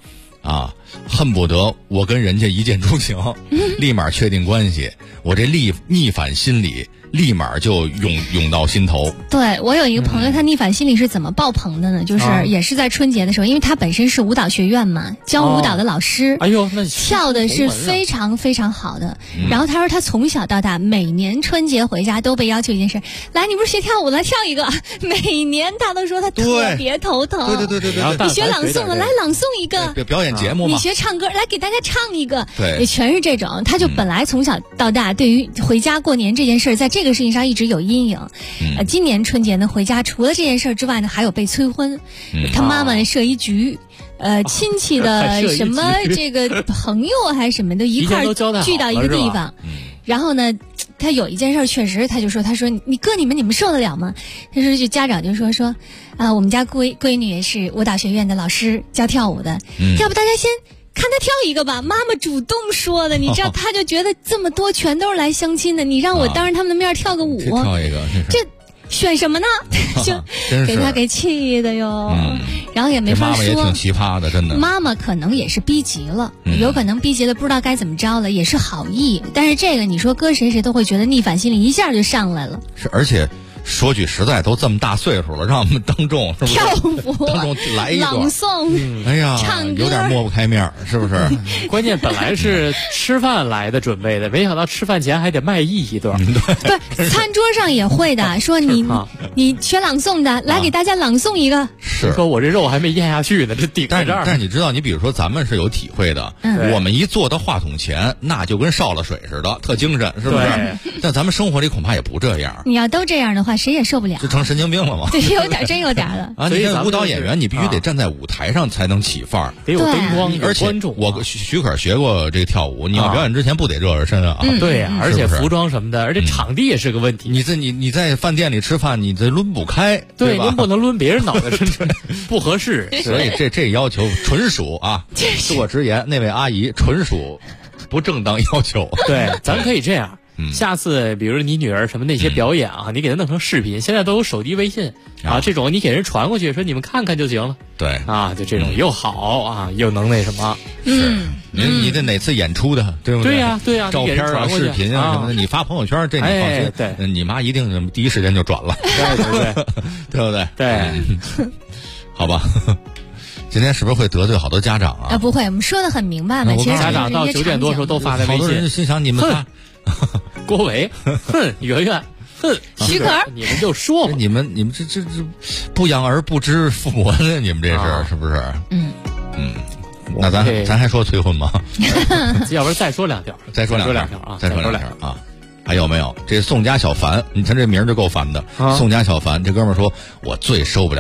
我跟人家一见钟情，立马确定关系，我这逆反心理立马就涌到心头。 对，我有一个朋友，他逆反心理是怎么爆棚的呢？就是也是在春节的时候，因为他本身是舞蹈学院嘛，教舞蹈的老师， 哎呦，那跳的是非常非常好的。然后他说他从小到大每年春节回家都被要求一件事，来，你不是学跳舞的，跳一个。每年他都说他特别头疼。 对， 你学朗诵的，来朗诵一个。 表演节目嘛。 你学唱歌，来给大家唱一个。 对， 也全是这种。他就本来从小到大对于回家过年这件事，在这个事情上一直有阴影。今年春节呢回家，除了这件事之外呢，还有被催婚。他妈妈呢设一局，亲戚的什么这个朋友还是什么的，一块聚到一个地方。然后呢，他有一件事确实，他说你们受得了吗？他说就家长就说我们家闺女是舞蹈学院的老师，教跳舞的，要不大家先看他跳一个吧。妈妈主动说的，你知道，他就觉得这么多全都是来相亲的，你让我当着他们的面跳个舞， 跳一个， 这选什么呢？就给他给气的哟。然后也没法说， 妈妈也挺奇葩的，真的。 妈妈可能也是逼急了，有可能逼急了，不知道该怎么着了，也是好意。但是这个你说搁谁都会觉得逆反心理一下就上来了。 是，而且说句实在，都这么大岁数了，让我们当众是不是跳舞、 当众来一段朗诵， 哎呀， 唱歌有点抹不开面，是不是？ 关键本来是吃饭来的准备的，没想到吃饭前还得卖艺一段。 对，餐桌上也会的，说你学朗诵的，来给大家朗诵一个。 是， 说我这肉还没咽下去呢，这顶在这儿。 但是你知道，你比如说咱们是有体会的，我们一坐到话筒前，那就跟烧了水似的，特精神，是不是？但咱们生活里恐怕也不这样。 你要都这样的话，谁也受不了。 就成神经病了吗？ 对，真有点了。 啊，你看舞蹈演员，你必须得站在舞台上才能起范儿， 得有灯光， 而且我许可学过这个跳舞，你要表演之前不得热热身啊？ 对呀，而且服装什么的，而且场地也是个问题。 你在饭店里吃饭，你这抡不开， 对吧？ 您不能抡别人脑袋，不合适。 所以这要求纯属啊，恕我直言，那位阿姨纯属不正当要求。 对，咱可以这样。下次比如你女儿什么那些表演啊，你给她弄成视频，现在都有手机微信啊，这种你给人传过去，说你们看看就行了。 对啊，就这种又好啊，又能那什么。 你得哪次演出的，对不对？ 对呀， 照片啊、视频啊什么的，你发朋友圈，这你放心， 对， 你妈一定第一时间就转了， 对， 对不对？ 对， 好吧。今天是不是会得罪好多家长啊？ 不会，我们说的很明白了。其实家长到9点多的时候都发在微信， 好多人心想你们仨。 郭伟，哼，圆圆，哼， 许可， 你们就说吧， 你们这不养儿不知父母恩，你们这是不是？那咱还说催婚吗？ 要不然再说两条， 再说两条啊！还有没有？这宋家小凡，你看这名就够烦的。宋家小凡这哥们儿说，我最受不了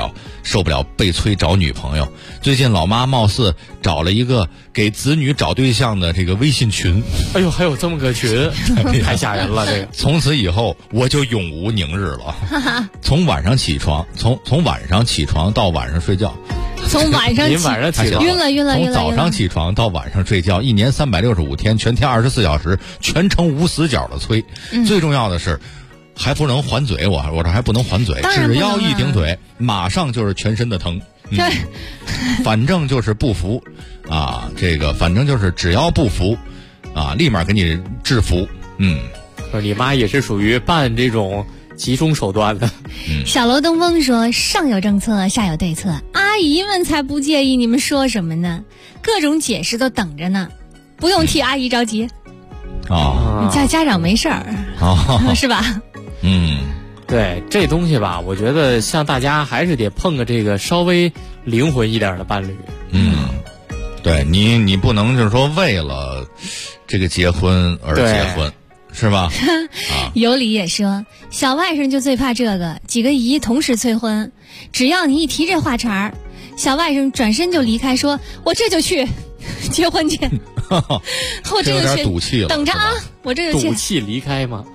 受不了被催找女朋友。最近老妈貌似找了一个给子女找对象的这个微信群。 哎呦，还有这么个群，太吓人了！这个从此以后我就永无宁日了。从晚上起床，从晚上起床到晚上睡觉。 从晚上起床晕了。 从早上起床到晚上睡觉，一年365天，全天24小时，全程无死角的催。最重要的是，还不能还嘴，我这还不能还嘴，只要一顶嘴，马上就是全身的疼。反正就是不服啊，这个反正就是只要不服啊，立马给你制服。 你妈也是属于办这种集中手段的。 小楼东风说，上有政策下有对策，阿姨们才不介意你们说什么呢，各种解释都等着呢，不用替阿姨着急。你叫家长没事儿是吧？ 对，这东西吧，我觉得像大家还是得碰个这个稍微灵魂一点的伴侣。 对，你不能就是说为了这个结婚而结婚，是吧？ 有理也说，小外甥就最怕这个，几个姨同时催婚，只要你一提这话茬儿，小外甥转身就离开，说我这就去结婚去。我这就去， 赌气了， 等着啊，我这就去。 赌气离开吗？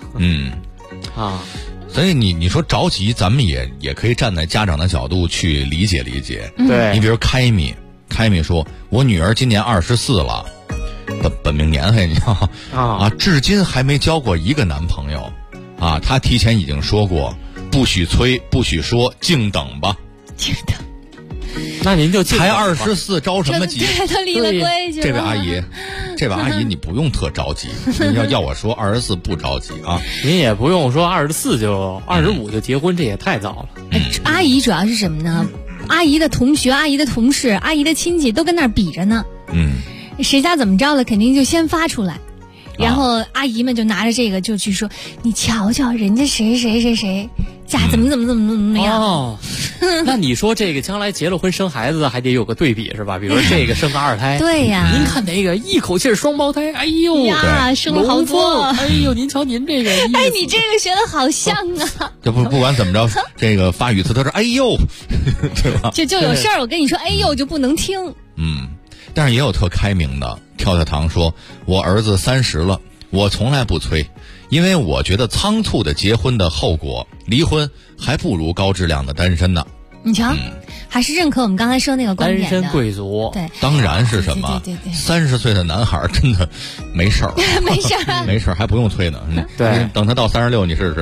所以你说着急，咱们也可以站在家长的角度去理解理解。 对， 你比如开米说，我女儿今年24了，本命年你知道啊，至今还没交过一个男朋友啊，她提前已经说过，不许催，不许说，静等吧。 静等。 那您就才24，着什么急？ 他立了规矩了。 这位阿姨，你不用特着急。要我说24不着急啊， 您也不用说24就25就结婚，这也太早了。 阿姨主要是什么呢？阿姨的同学、阿姨的同事、阿姨的亲戚都跟那儿比着呢。谁家怎么着了，肯定就先发出来。然后阿姨们就拿着这个就去说，你瞧瞧人家谁家怎么样。 那你说这个将来结了婚生孩子还得有个对比是吧？比如说这个生个2胎， 对呀， 您看那个一口气双胞胎，哎呦呀，生了好多， 哎呦，您瞧您这个， 哎，你这个学的好像啊。 这不管怎么着，这个发语词都是哎呦，对吧？ 就有事儿，我跟你说，哎呦就不能听。 但是也有特开明的，跳糖说，我儿子30了，我从来不催，因为我觉得仓促的结婚的后果，离婚还不如高质量的单身呢。 你瞧，还是认可我们刚才说那个观点的。 单身贵族， 对， 当然是什么？30岁的男孩真的没事儿，没事儿，还不用催呢。 对， 等他到36，你试试。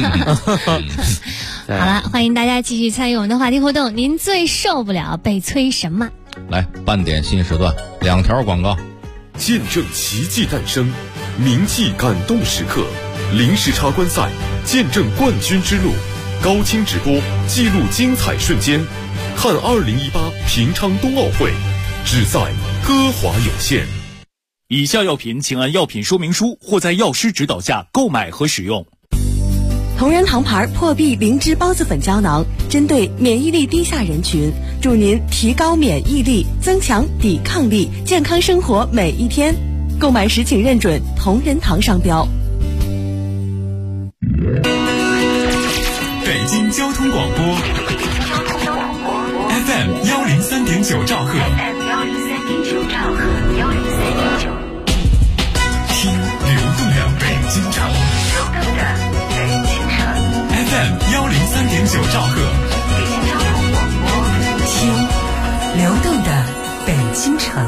好了，欢迎大家继续参与我们的话题互动。您最受不了被催什么？ 来，半点新时段，2条广告。 见证奇迹诞生，铭记感动时刻，零时差观赛，见证冠军之路，高清直播，记录精彩瞬间。看2018平昌冬奥会，只在歌华有线。 以下药品请按药品说明书或在药师指导下购买和使用。 同仁堂牌破壁灵芝孢子粉胶囊，针对免疫力低下人群，助您提高免疫力，增强抵抗力，健康生活每一天。购买时请认准同仁堂商标。 北京交通广播 FM 103.9兆赫，听流动的北京城。FM 103.9兆赫， 听流动的北京城。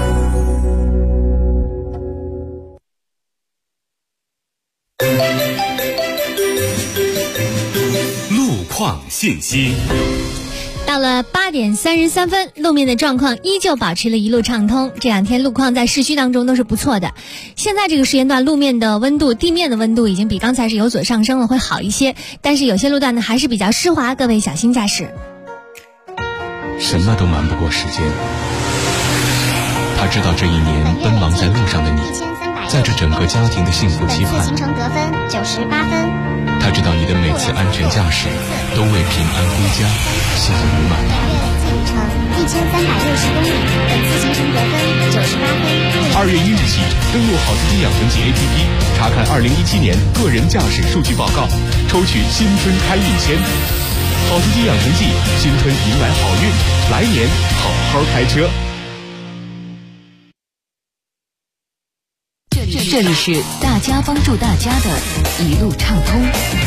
路况信息。 到了8点33分，路面的状况依旧保持了一路畅通。这2天路况在市区当中都是不错的。现在这个时间段，路面的温度、地面的温度已经比刚才是有所上升了，会好一些。但是有些路段呢还是比较湿滑，各位小心驾驶。 什么都瞒不过时间。他知道这一年奔忙在路上的你，在这整个家庭的幸福期盼。 行程得分98分。 他知道你的每次安全驾驶都为平安归家心无满堂。 里程1360公里，本次行程得分98分。 2月1日起，登录好司机养成记 APP， 查看2017年个人驾驶数据报告，抽取新春开运签。 好司机养成记，新春迎来好运，来年好好开车。 这里是大家帮助大家的一路畅通。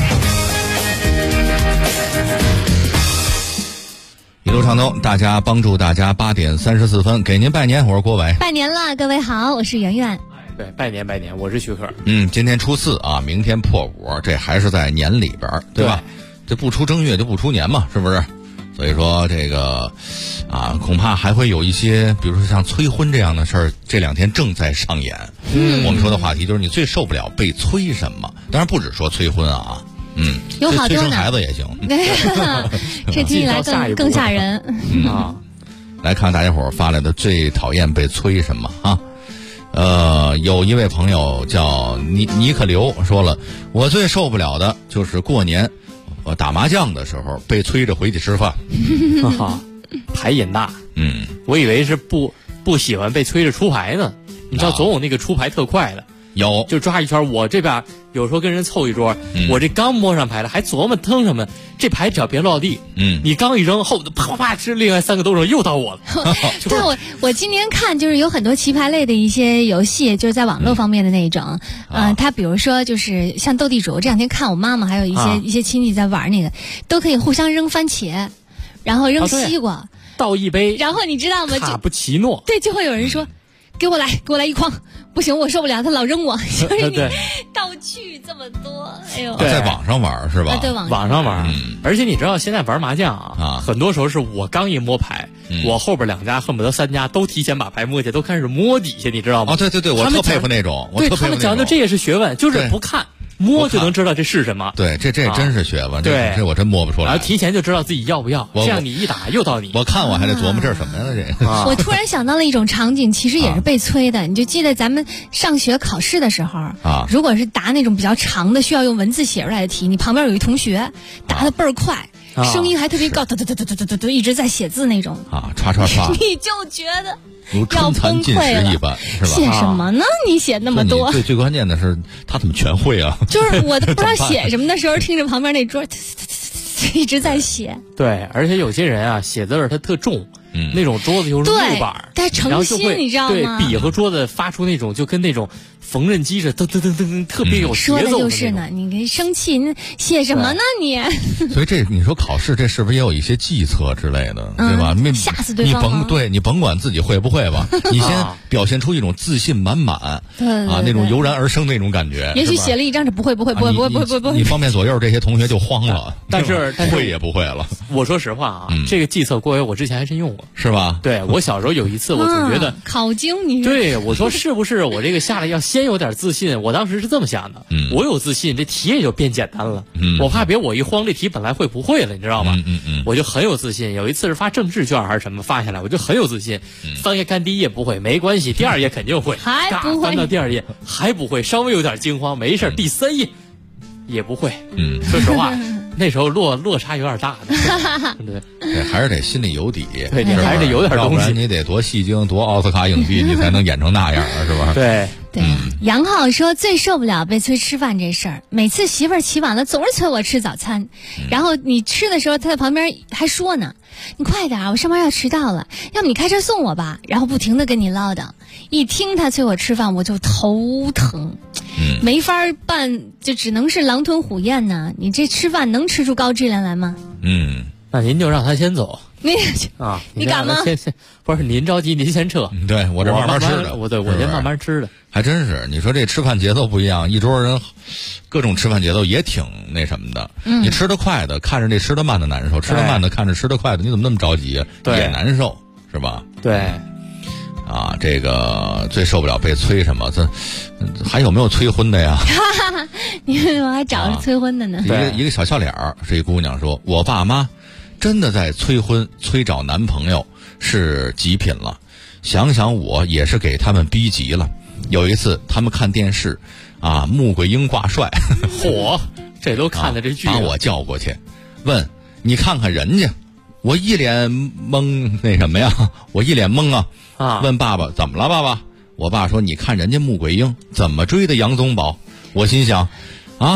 一路畅通，大家帮助大家，8点34分，给您拜年，我是郭伟。 拜年了，各位好，我是圆圆。 对，拜年，我是徐克。 今天初4啊，明天破5，这还是在年里边，对吧？这不出正月就不出年嘛，是不是？所以说这个恐怕还会有一些，比如说像催婚这样的事儿，这2天正在上演。我们说的话题就是你最受不了被催什么？当然不只说催婚啊。 有好多呢， 催生孩子也行。 这听起来更吓人啊！来看大家伙发来的最讨厌被催什么啊？有一位朋友叫尼克刘说了，我最受不了的就是过年我打麻将的时候被催着回去吃饭。 牌瘾大。我以为是不喜欢被催着出牌呢。你知道总有那个出牌特快的。 有， 就抓一圈，我这边有时候跟人凑一桌，我这刚摸上牌了，还琢磨腾什么，这牌只要别落地，你刚一扔，后头啪啪吃，另外3个都扔，又到我了。 对，我今年看就是有很多棋牌类的一些游戏，就是在网络方面的那种，它比如说就是像斗地主，这2天看我妈妈还有一些亲戚在玩那个，都可以互相扔番茄，然后扔西瓜， 倒一杯， 然后你知道吗？ 卡布奇诺， 对，就会有人说。给我来一筐，不行，我受不了，他老扔我。就是你道具这么多，哎呦， 在网上玩是吧？ 对， 网上玩。而且你知道现在玩麻将啊，很多时候是我刚一摸牌，我后边2家恨不得3家都提前把牌摸下，都开始摸底下，你知道吗？ 对，我特佩服那种。 对，他们讲究这也是学问，就是不看。摸就能知道这是什么。 对，这真是学问。这我真摸不出来。 然后提前就知道自己要不要，这样你一打又到你。 我看我还得琢磨这是什么呀？这。 我突然想到了一种场景，其实也是被催的。你就记得咱们上学考试的时候如果是答那种比较长的，需要用文字写出来的题，你旁边有一同学答的倍儿快，声音还特别高，嘟一直在写字那种唰， 你就觉得。 如春蚕进食一般，是吧？ 写什么呢？你写那么多， 最关键的是他怎么全会啊？ 就是我都不知道写什么的时候，听着旁边那桌一直在写。 对，而且有些人啊，写字儿他特重，那种桌子又是木板， 但诚心你知道吗？ 对，笔和桌子发出那种就跟那种缝纫机似的，噔，特别有节奏。说的就是呢，你给生气，你写什么呢你？ 所以这你说考试这是不是也有一些计策之类的，对吧？ 吓死对方。 你甭管自己会不会吧，你先表现出一种自信满满那种油然而生那种感觉。 也许写了一张纸不会， 你方便左右这些同学就慌了， 但是会也不会了。 我说实话啊，这个计策郭伟我之前还真用过， 是吧？ 对，我小时候有一次，我总觉得考经你对我说是不是我这个下来要先有点自信？我当时是这么想的，我有自信，这题也就变简单了。我怕别我一慌，这题本来会不会了，你知道吗？我就很有自信。有一次是发政治卷还是什么，发下来我就很有自信。翻开看第1页不会，没关系，第2页肯定会。 还不会， 翻到第2页还不会，稍微有点惊慌，没事，第3页也不会。说实话。那时候落差有点大的， 对，还是得心里有底， 对，你还是得有点东西， 要不然你得多戏精、多奥斯卡影帝，你才能演成那样啊，是吧？ 对。 杨浩说最受不了被催吃饭这事儿，每次媳妇儿起晚了总是催我吃早餐，然后你吃的时候他在旁边还说呢，你快点，我上班要迟到了，要不你开车送我吧，然后不停的跟你唠叨，一听他催我吃饭我就头疼。没法办，就只能是狼吞虎咽呢。你这吃饭能吃出高质量来吗？ 那您就让他先走。 你敢吗？ 不是您着急，您先撤。 对，我这慢慢吃的， 我先慢慢吃的。 还真是，你说这吃饭节奏不一样，一桌人各种吃饭节奏也挺那什么的。你吃得快的看着这吃得慢的难受，吃得慢的看着吃得快的，你怎么那么着急啊？也难受，是吧？ 对。 这个最受不了被催什么？这还有没有催婚的呀？ 你为什么还找着催婚的呢？ 一个小笑脸儿，是一姑娘说，我爸妈真的在催婚，催找男朋友是极品了。想想我也是给他们逼急了。有一次他们看电视，穆桂英挂帅， 嚯，这都看的这剧， 把我叫过去，问你看看人家。我一脸懵，那什么呀？我一脸懵问爸爸怎么了？爸爸，我爸说你看人家穆桂英怎么追的杨宗保。我心想，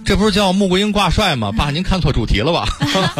这不是叫穆桂英挂帅吗？爸，您看错主题了吧？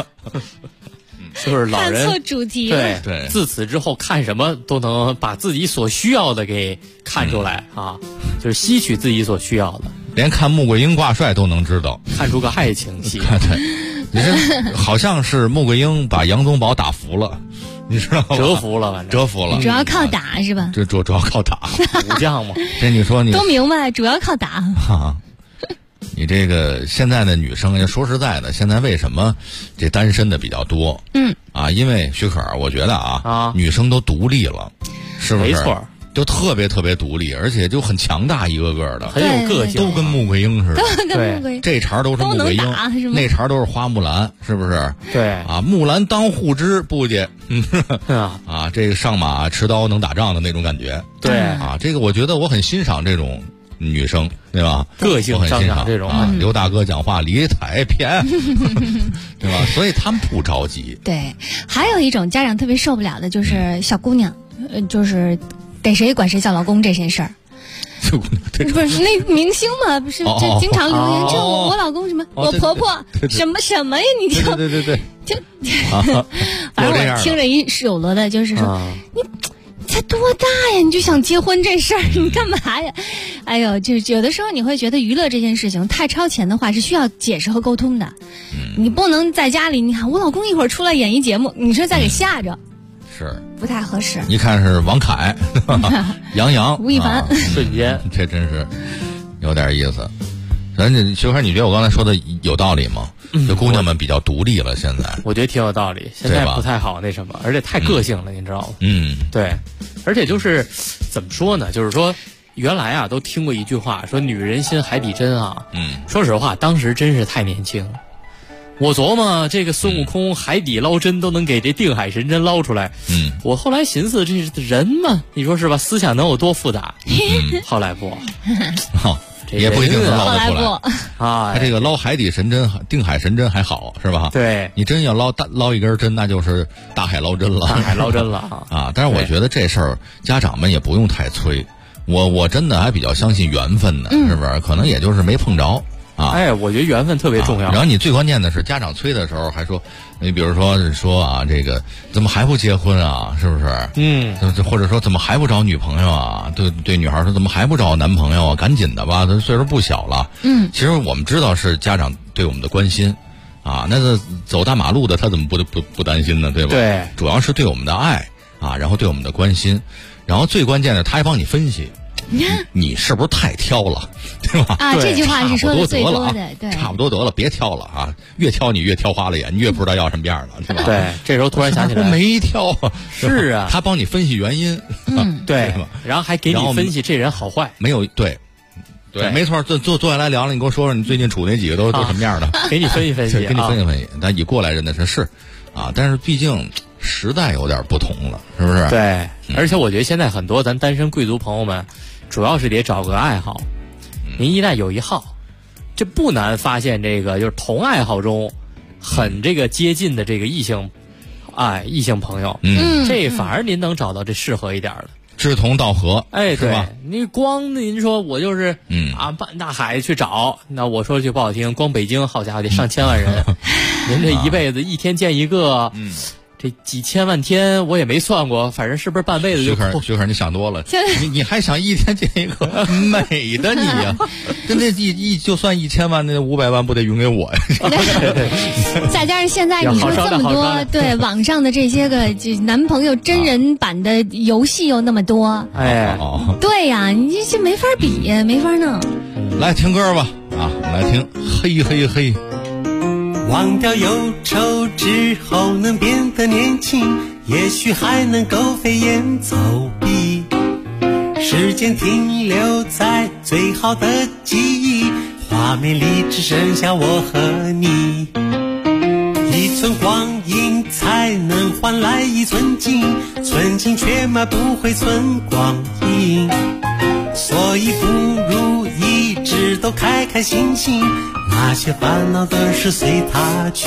就是老人看错主题了。 对， 自此之后看什么都能把自己所需要的给看出来啊，就是吸取自己所需要的。 连看穆桂英挂帅都能知道， 看出个爱情戏。 对，你这好像是穆桂英把杨宗保打服了，你知道吗？ 折服了，反正折服了。 主要靠打是吧？ 这主要靠打， 武将嘛。 这你说你都明白，主要靠打。 你这个现在的女生，说实在的，现在为什么这单身的比较多？因为徐可，我觉得女生都独立了，是不是？ 没错。 就特别特别独立，而且就很强大，一个个的很有个性， 都跟穆桂英似的。 对， 这茬都是穆桂英，那茬都是花木兰，是不是？ 对啊，木兰当户织，不介，这个上马持刀能打仗的那种感觉。 对啊，这个我觉得我很欣赏这种女生，对吧？ 个性上涨这种刘大哥讲话离太偏，对吧？所以他们不着急。 对，还有一种家长特别受不了的就是小姑娘，就是给谁管谁叫老公这件事儿。不是那明星嘛，不是就经常留言，这我老公什么，我婆婆什么什么呀？你就就反正我听着一有了的，就是说你才多大呀，你就想结婚这事儿，你干嘛呀？哎呦，就是有的时候你会觉得娱乐这件事情太超前的话是需要解释和沟通的，你不能在家里，你看我老公一会儿出来演一节目，你说再给吓着。 是不太合适。 一看是王凯、杨洋、 吴亦凡， 瞬间， 这真是有点意思。咱这徐克，你觉得我刚才说的有道理吗？这姑娘们比较独立了，现在我觉得挺有道理。现在不太好那什么，而且太个性了，你知道吗？对，而且就是怎么说呢？就是说原来啊，都听过一句话，说女人心海底针啊。说实话，当时真是太年轻了。我琢磨这个孙悟空海底捞针都能给这定海神针捞出来，我后来寻思，这是人嘛，你说是吧？思想能有多复杂？后来不， 也不一定能捞得出来啊。 他这个捞海底神针、定海神针还好是吧？ 对， 你真要捞一根针，那就是大海捞针了。 大海捞针了啊！但是我觉得这事儿家长们也不用太催，我真的还比较相信缘分呢，是不是？可能也就是没碰着。 我觉得缘分特别重要。 然后你最关键的是，家长催的时候还说，你比如说这个怎么还不结婚啊？是不是？或者说怎么还不找女朋友啊？对女孩说怎么还不找男朋友啊？赶紧的吧，他岁数不小了。其实我们知道是家长对我们的关心啊，那走大马路的他怎么不担心呢？对吧？ 对， 主要是对我们的爱啊，然后对我们的关心，然后最关键的他还帮你分析。你是不是太挑了，对吧？ 这句话是说的最多的，对， 差不多得了，别挑了啊！越挑你越挑花了眼，你越不知道要什么样了，对吧？ 对，这时候突然想起来， 没挑， 是啊， 他帮你分析原因， 对，然后还给你分析这人好坏， 没有对，没错，坐下来聊了，你给我说说你最近处那几个都什么样的， 给你分析分析， 给你分析分析。但以过来人的是啊，但是毕竟时代有点不同了，是不是？ 对，而且我觉得现在很多咱单身贵族朋友们。主要是得找个爱好，您一旦有一好，这不难发现这个就是同爱好中很这个接近的这个异性朋友，这反而您能找到这适合一点的， 志同道合， 对， 是吧？ 你光您说我就是半大海去找，那我说句不好听，光北京好家伙得上千万人，您这一辈子一天见一个，这几千万天我也没算过，反正是不是半辈子就徐可你想多了，你还想一天见一个美的你呀？跟这就算1000万，那500万不得匀给我呀？ 再加上现在你说这么多，对网上的这些个男朋友真人版的游戏又那么多，对呀，你这没法比，没法弄。 来听歌吧，我们来听嘿嘿嘿。 忘掉忧愁之后能变得年轻，也许还能够飞檐走壁，时间停留在最好的记忆，画面里只剩下我和你，一寸光阴才能换来一寸金，寸金却买不回寸光阴，所以不如一直都开开心心，那些烦恼的事随他去。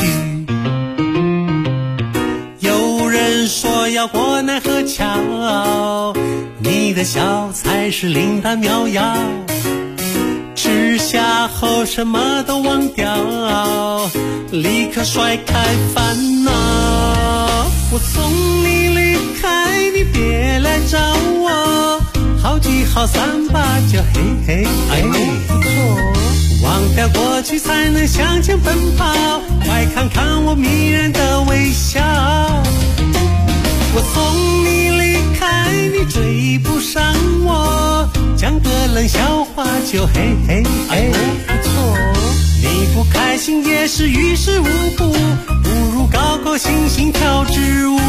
有人说要过奈何桥，你的笑才是灵丹妙药，吃下后后什么都忘掉，立刻甩开烦恼。我送你离开，你别来找我，好聚好散吧，就嘿嘿嘿，不错。忘掉过去才能向前奔跑，快看看我迷人的微笑。我送你离开，你追不上我，讲个冷笑话就嘿嘿嘿，不错。你不开心也是于事无补，不如高高兴兴跳支舞。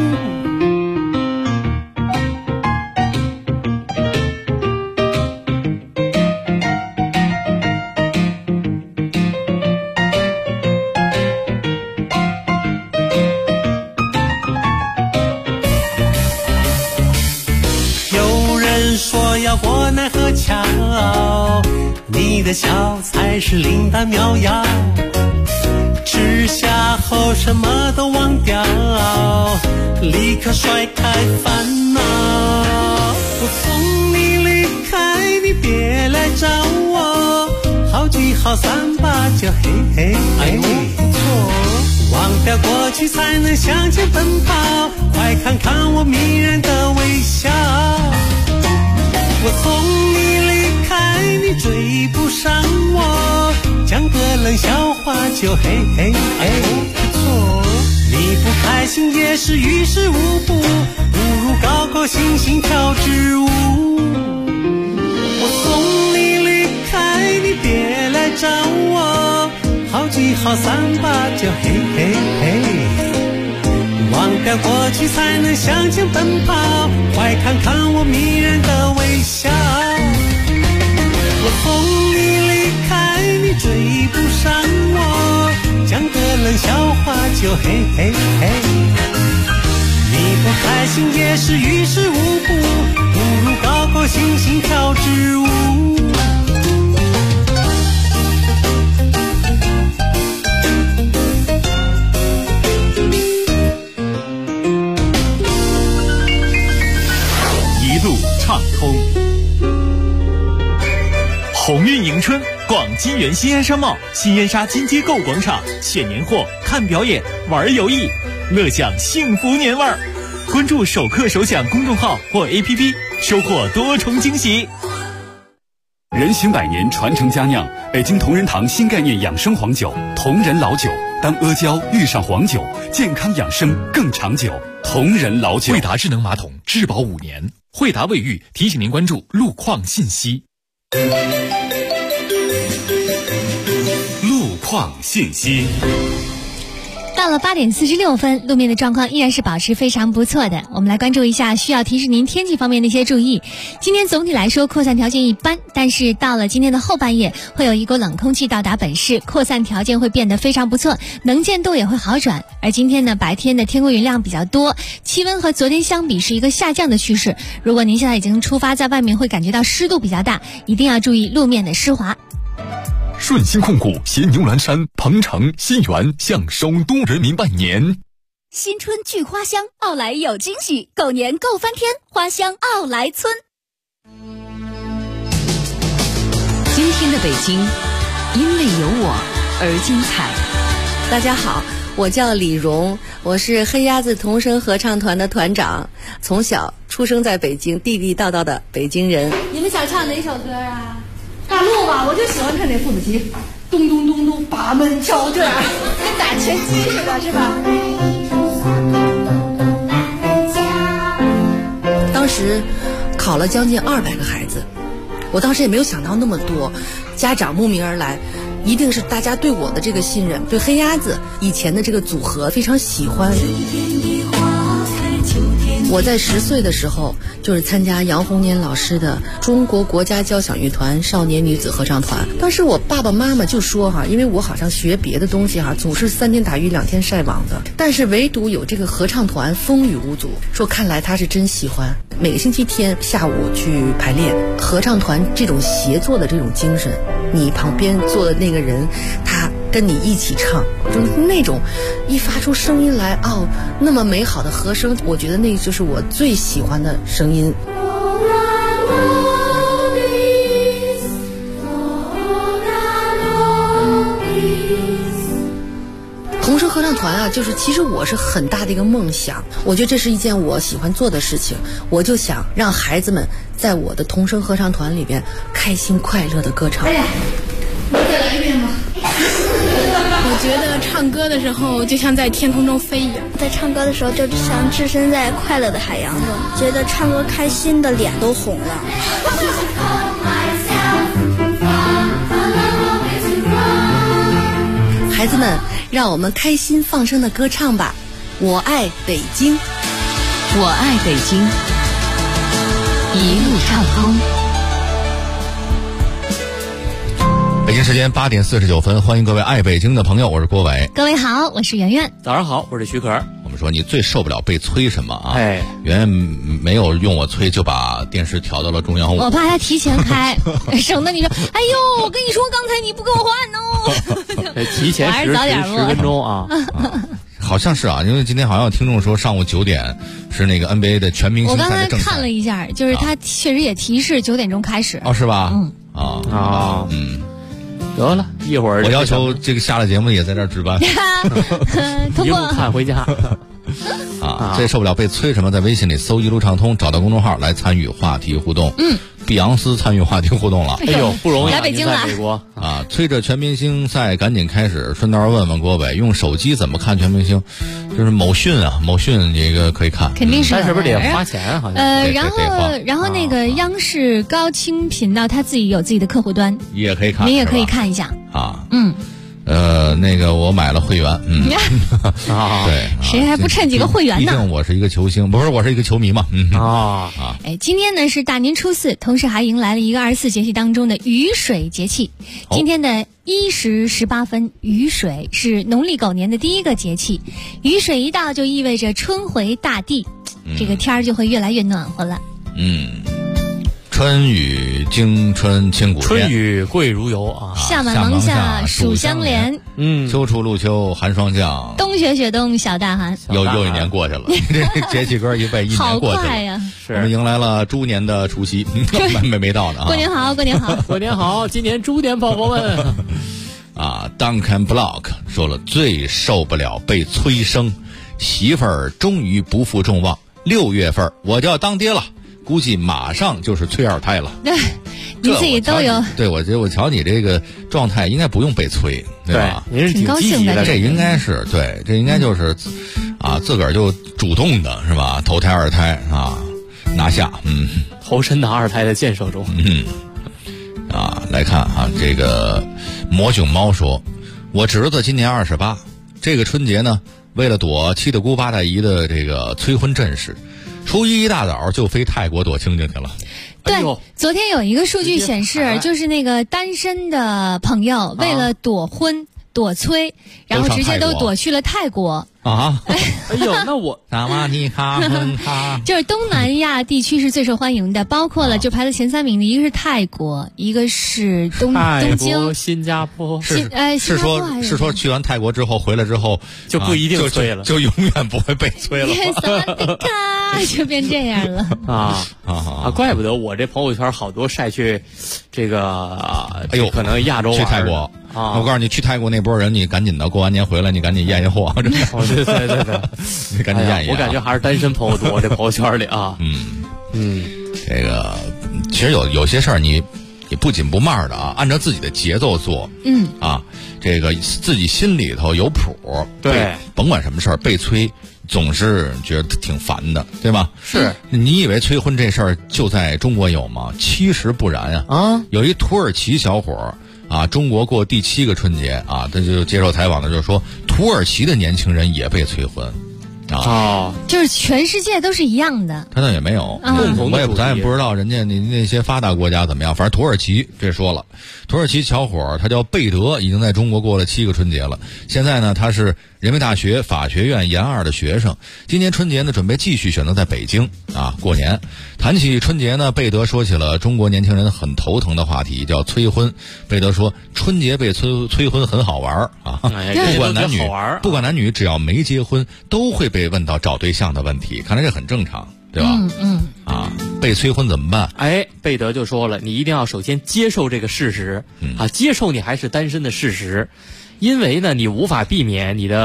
过奈何桥，你的笑才是灵丹妙药，吃下后什么都忘掉，立刻甩开烦恼。我送你离开，你别来找我，好聚好散吧，就嘿嘿嘿，不错。忘掉过去才能向前奔跑，快看看我迷人的微笑。我送你离开，你追不上我，讲个冷笑话就嘿嘿嘿，不错。你不开心也是于事无补，不如高高兴兴跳支舞。我送你离开，你别来找我，好聚好散吧，就嘿嘿嘿。忘掉过去才能向前奔跑，快看看我迷人的微笑。我送你离开，你追不上我，讲个冷笑话就嘿嘿嘿。你不开心也是于事无补，不如高高兴兴跳支舞。 畅通。鸿运迎春，广金源新安商贸新燕莎金街购广场，选年货、看表演、玩游艺，乐享幸福年味儿。关注首客首享公众号或 APP， 收获多重惊喜。 人行百年，传承佳酿，北京同仁堂新概念养生黄酒，同仁老酒。当阿胶遇上黄酒，健康养生更长久。同仁老酒。 惠达智能马桶质保5年。惠达卫浴提醒您关注路况信息。 路况信息。 到了8点46分，路面的状况依然是保持非常不错的。我们来关注一下需要提示您天气方面的一些注意。今天总体来说扩散条件一般，但是到了今天的后半夜，会有一股冷空气到达本市，扩散条件会变得非常不错，能见度也会好转。而今天呢，白天的天空云量比较多，气温和昨天相比是一个下降的趋势。如果您现在已经出发，在外面会感觉到湿度比较大，一定要注意路面的湿滑。 顺鑫控股携牛栏山、鹏城、新源向首都人民拜年。 新春聚花香，奥莱有惊喜，狗年购翻天，花香奥莱村。 今天的北京，因为有我而精彩。 大家好，我叫李荣，我是黑鸭子童声合唱团的团长，从小出生在北京，地地道道的北京人。 你们想唱哪首歌啊？大陆吧，我就喜欢看那父子棋，咚咚咚咚，把门敲这样，跟打拳击似的，是吧？ 当时考了将近200个孩子，我当时也没有想到那么多，家长慕名而来，一定是大家对我的这个信任，对黑鸭子以前的这个组合非常喜欢。我在10岁的时候就是参加杨红年老师的中国国家交响乐团少年女子合唱团。当时我爸爸妈妈就说因为我好像学别的东西总是3天打鱼2天晒网的，但是唯独有这个合唱团风雨无阻，说看来他是真喜欢。每个星期天下午去排练，合唱团这种协作的这种精神，你旁边坐的那个人他跟你一起唱，就是那种一发出声音来那么美好的和声，我觉得那就是我最喜欢的声音。 唱团啊，就是其实我是很大的一个梦想，我觉得这是一件我喜欢做的事情，我就想让孩子们在我的童声合唱团里边开心快乐的歌唱。 哎呀，我再来一遍吧。 我觉得唱歌的时候就像在天空中飞一样， 在唱歌的时候就像置身在快乐的海洋中，觉得唱歌开心的脸都红了。 孩子们，让我们开心放声的歌唱吧！我爱北京， 我爱北京，一路畅通。 北京时间8点49分，欢迎各位爱北京的朋友，我是郭伟。 各位好，我是圆圆。 早上好，我是徐可。 我们说你最受不了被催什么啊？ 哎， 圆圆没有用我催，就把电视调到了中央5。 我怕他提前开，省得你说，哎呦，我跟你说，刚才你不给我换哦。 提前10分钟啊。 好像是啊，因为今天好像有听众说上午9点是那个 NBA 的全明星赛的正赛。 我刚才看了一下，就是他确实也提示9点钟开始。 哦，是吧？ 得了，一会儿我要求这个下了节目也在这儿值班。 一路看回家。 最受不了被催什么？在微信里搜一路畅通，找到公众号来参与话题互动。碧昂斯参与话题互动了。 哎呦，不容易！ 来北京了， 美国啊，催着全明星赛赶紧开始。顺道问问郭伟，用手机怎么看全明星？就是某讯啊，某讯这个可以看， 肯定是， 但是不是得花钱？好像然后那个央视高清频道，它自己有自己的客户端， 也可以看， 你也可以看一下啊。那个我买了会员，对， 谁还不趁几个会员呢？ 毕竟我是一个球星，不是我是一个球迷嘛。 哎，今天呢是大年初4，同时还迎来了一个24节气当中的雨水节气。今天的1时18分，雨水是农历狗年的第一个节气，雨水一到就意味着春回大地，这个天儿就会越来越暖和了。 春雨惊春清谷天， 春雨贵如油啊！ 夏满芒夏暑相连， 秋处露秋寒霜降， 冬雪雪冬小大寒。 又一年过去了，这节气歌一背，一年过去了。 好快呀！ 我们迎来了猪年的除夕，没到呢啊！ 过年好，过年好， 过年好！今年猪年宝宝们啊 ，Duncan Block 说了，最受不了被催生，媳妇儿终于不负众望，6月份我就要当爹了。估计马上就是催2胎了。 对，你自己都有。 对，我觉得我瞧你这个状态，应该不用被催，对吧？ 您是挺高兴的。 这应该是对，这应该就是自个儿就主动的是吧？头胎2胎啊，拿下， 投身到2胎的建设中。 来看啊，这个魔囧猫说，我侄子今年28，这个春节呢，为了躲七大姑八大姨的这个催婚阵势。初一大早就飞泰国躲清静去了。 对，昨天有一个数据显示，就是那个单身的朋友为了躲婚、躲催，然后直接都躲去了泰国。 哎呦，那我萨瓦迪卡哼卡， 就是东南亚地区是最受欢迎的，包括了就排在前3名的，一个是泰国，一个是东京、 新加坡。 是说去完泰国之后回来之后就不一定催了， 就永远不会被催了。 萨瓦迪卡就变这样了怪不得我这朋友圈好多晒去这个哎呦， 可能亚洲去泰国我告诉你，去泰国那波人，你赶紧的，过完年回来，你赶紧验一货。 对， 你赶紧验一。 我感觉还是单身朋友多，这朋友圈里啊。 这个其实有些事儿你不紧不慢的按照自己的节奏做。这个自己心里头有谱。 对， 甭管什么事儿被催，总是觉得挺烦的，对吧？ 是。 你以为催婚这事儿就在中国有吗？其实不然有一土耳其小伙中国过第7个春节他就接受采访的就是说，土耳其的年轻人也被催婚就是全世界都是一样的。 他那也没有共同的，咱也不知道人家那些发达国家怎么样。反正土耳其这说了，土耳其小伙他叫贝德，已经在中国过了7个春节了。现在呢，他是人民大学法学院研2的学生。今年春节呢，准备继续选择在北京过年。谈起春节呢，贝德说起了中国年轻人很头疼的话题，叫催婚。贝德说，春节被催婚很好玩不管男女，只要没结婚，都会被问到找对象的问题。看来这很正常，对吧？被催婚怎么办？ 贝德就说了，你一定要首先接受这个事实接受你还是单身的事实，因为呢，你无法避免你的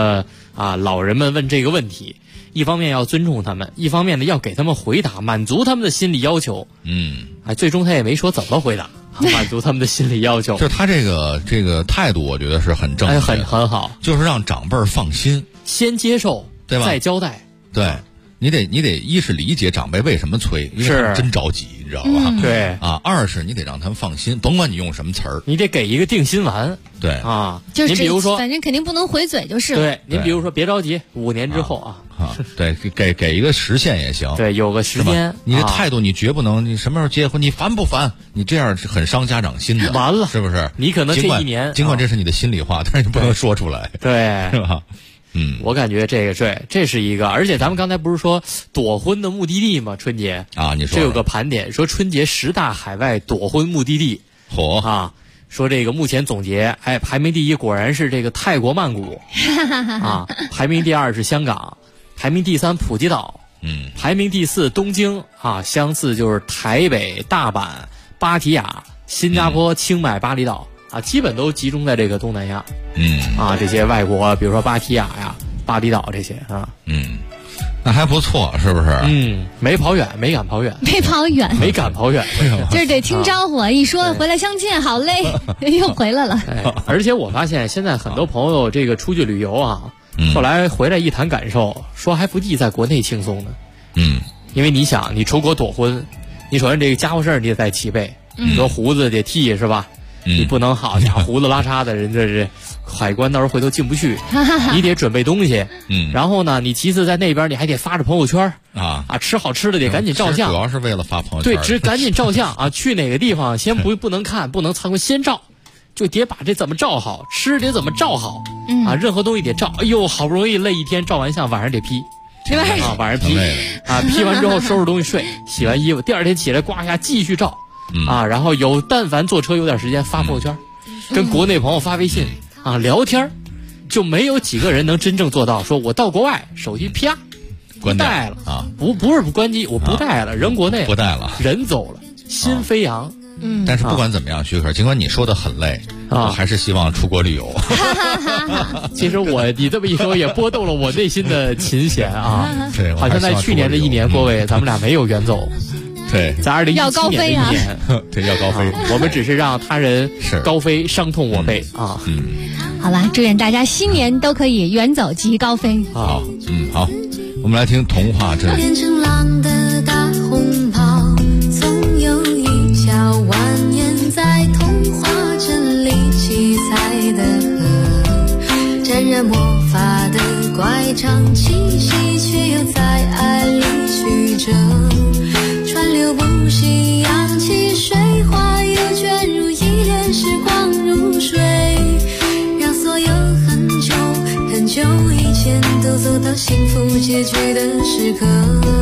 老人们问这个问题，一方面要尊重他们，一方面呢要给他们回答，满足他们的心理要求。最终他也没说怎么回答，满足他们的心理要求。 就是他这个态度，我觉得是很正确的， 很好， 就是让长辈放心， 先接受， 对吧？ 再交代。 对，你得一是理解长辈为什么催，因为他们真着急，你知道吧？ 对二是你得让他们放心，甭管你用什么词儿， 你得给一个定心丸。 对就是您比如说， 反正肯定不能回嘴就是了。 对，您比如说别着急，5年之后对，给一个时限也行。 对，有个时间。 你的态度你绝不能，你什么时候结婚，你烦不烦？你这样是很伤家长心的。 完了， 是不是？ 你可能这一年， 尽管这是你的心里话，但是你不能说出来。 对， 是吧？ 我感觉这是一个，而且咱们刚才不是说躲婚的目的地吗？春节你说这有个盘点，说春节10大海外躲婚目的地。说这个目前总结，排名第1果然是这个泰国曼谷排名第2是香港，排名第3普吉岛，排名第4东京相次就是台北、大阪、芭提雅、新加坡、清迈、巴厘岛基本都集中在这个东南亚。这些外国，比如说芭提雅呀、巴厘岛这些那还不错，是不是？ 没跑远，没敢跑远， 没敢跑远，就是得听招呼，一说回来相见，好嘞，又回来了。 而且我发现现在很多朋友这个出去旅游后来回来一谈感受，说还不及在国内轻松呢。因为你想，你出国躲婚，你首先这个家伙事儿你得带齐备，你说胡子得剃是吧？你不能好家伙胡子拉碴的人，这是海关到时候回头进不去，你得准备东西。然后呢，你其次在那边你还得发着朋友圈吃好吃的得赶紧照相， 主要是为了发朋友圈。 对，赶紧照相去哪个地方先不能看，不能参观，先照，就得把这怎么照好，吃得怎么照好任何东西得照。哎呦，好不容易累一天，照完相晚上得批。晚上批批完之后收拾东西睡，洗完衣服，第二天起来刮一下继续照。然后但凡坐车有点时间发朋友圈，跟国内朋友发微信聊天，就没有几个人能真正做到说我到国外手机啪关带了不是不关机，我不带了，人国内不带了， 人走了，心飞扬。 但是不管怎么样，徐可，尽管你说的很累我还是希望出国旅游。 其实你这么一说也拨动了我内心的琴弦对， 好像在去年的一年，各位咱们俩没有远走。 对， 在2017年的一年， 对，要高飞， 我们只是让他人高飞，伤痛我辈好了，祝愿大家新年都可以远走及高飞。 好，好，我们来听童话镇。 变成浪的大红袍，总有一条蜿蜒在童话镇里七彩的河，沾染魔法的乖张气息，却又在爱里曲折。川流不息，扬起水花，又卷入一帘时光如水，让所有很久很久以前都走到幸福结局的时刻。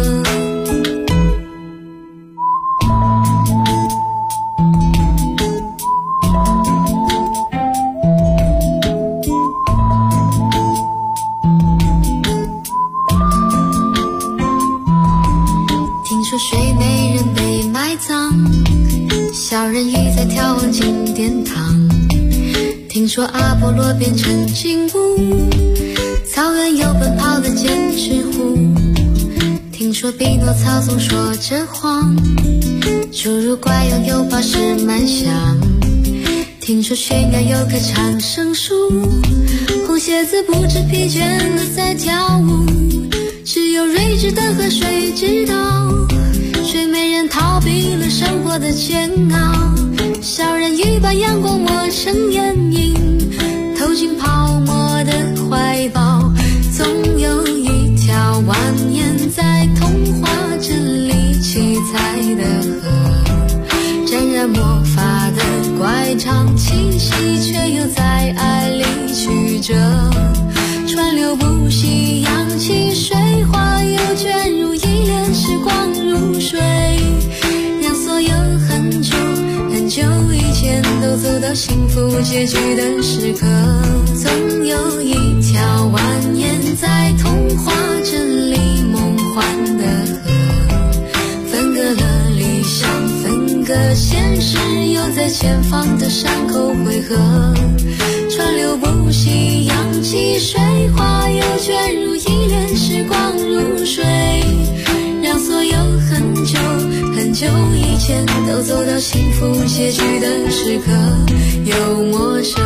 睡美人被埋葬，小人鱼在眺望金殿堂。听说阿波罗变成金乌，草原有奔跑的剑齿虎。听说匹诺曹总说着谎，侏儒怪拥有宝石满箱。听说悬崖有棵长生树，红鞋子不知疲倦地在跳舞。只有睿智的河水知道，睡美人逃避了生活的煎熬，小人鱼把阳光抹成眼影，投进泡沫的怀抱。总有一条蜿蜒在童话镇里七彩的河，沾染魔法的乖张气息，却又在爱里曲折。川流不息，扬起水花，又卷入一帘时光如水，让所有很久很久以前都走到幸福结局的时刻。总有一条蜿蜒在童话镇里梦幻的河，分隔了理想，分隔现实，又在前方的山口汇合。 川流不息，扬起水花又卷入一帘时光如水，让所有很久很久以前都走到幸福结局的时刻又陌生。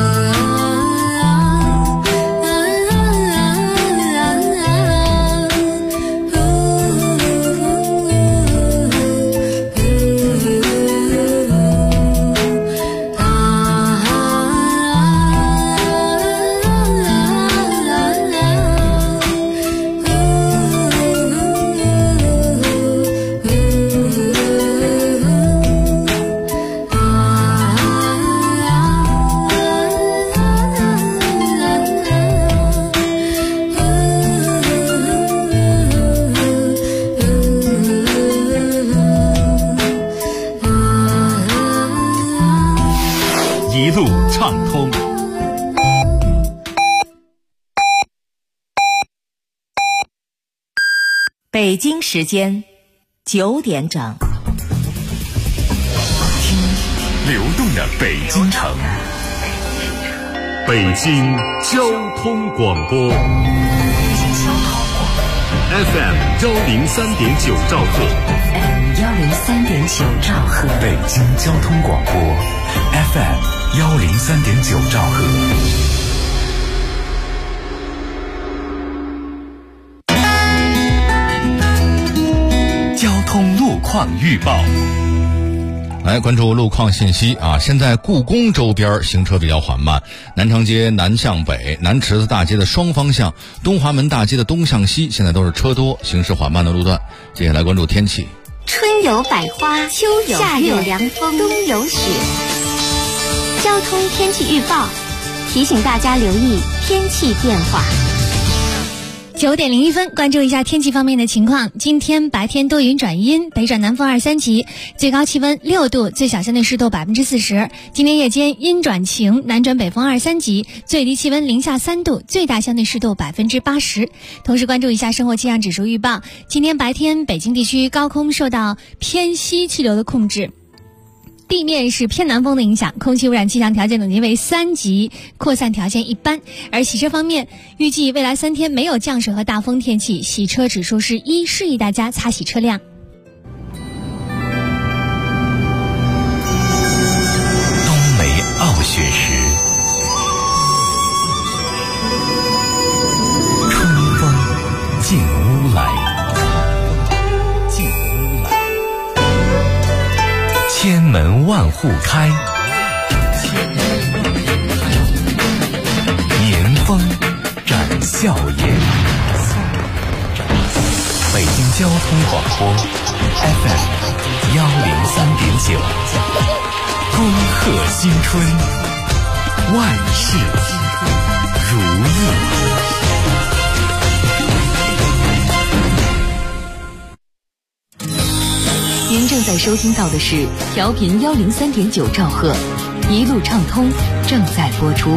一路畅通。 北京时间9点整， 听流动的北京城，北京交通广播 FM 103.9兆赫 103.9兆赫， 北京交通广播 FM 103.9兆赫。交通路况预报， 来关注路况信息啊！现在故宫周边行车比较缓慢，南长街南向北、南池子大街的双方向、东华门大街的东向西，现在都是车多、行驶缓慢的路段。接下来关注天气。 春有百花，秋有夏有凉风，冬有雪。交通天气预报提醒大家留意天气变化。 9点01分，关注一下天气方面的情况。今天白天多云转阴，北转南风2、3级，最高气温6度，最小相对湿度40%。今天夜间阴转晴，南转北风2、3级，最低气温零下3度，最大相对湿度80%。同时关注一下生活气象指数预报，今天白天北京地区高空受到偏西气流的控制，地面是偏南风的影响，空气污染气象条件等级为3级，扩散条件一般。而洗车方面，预计未来3天没有降水和大风天气，洗车指数是1，示意大家擦洗车辆。 冬梅傲雪时，春风进屋来，千门万户开，年风展笑颜。北京交通广播 FM 103.9，恭贺新春，万事如意。 您正在收听到的是调频103.9兆赫，一路畅通正在播出。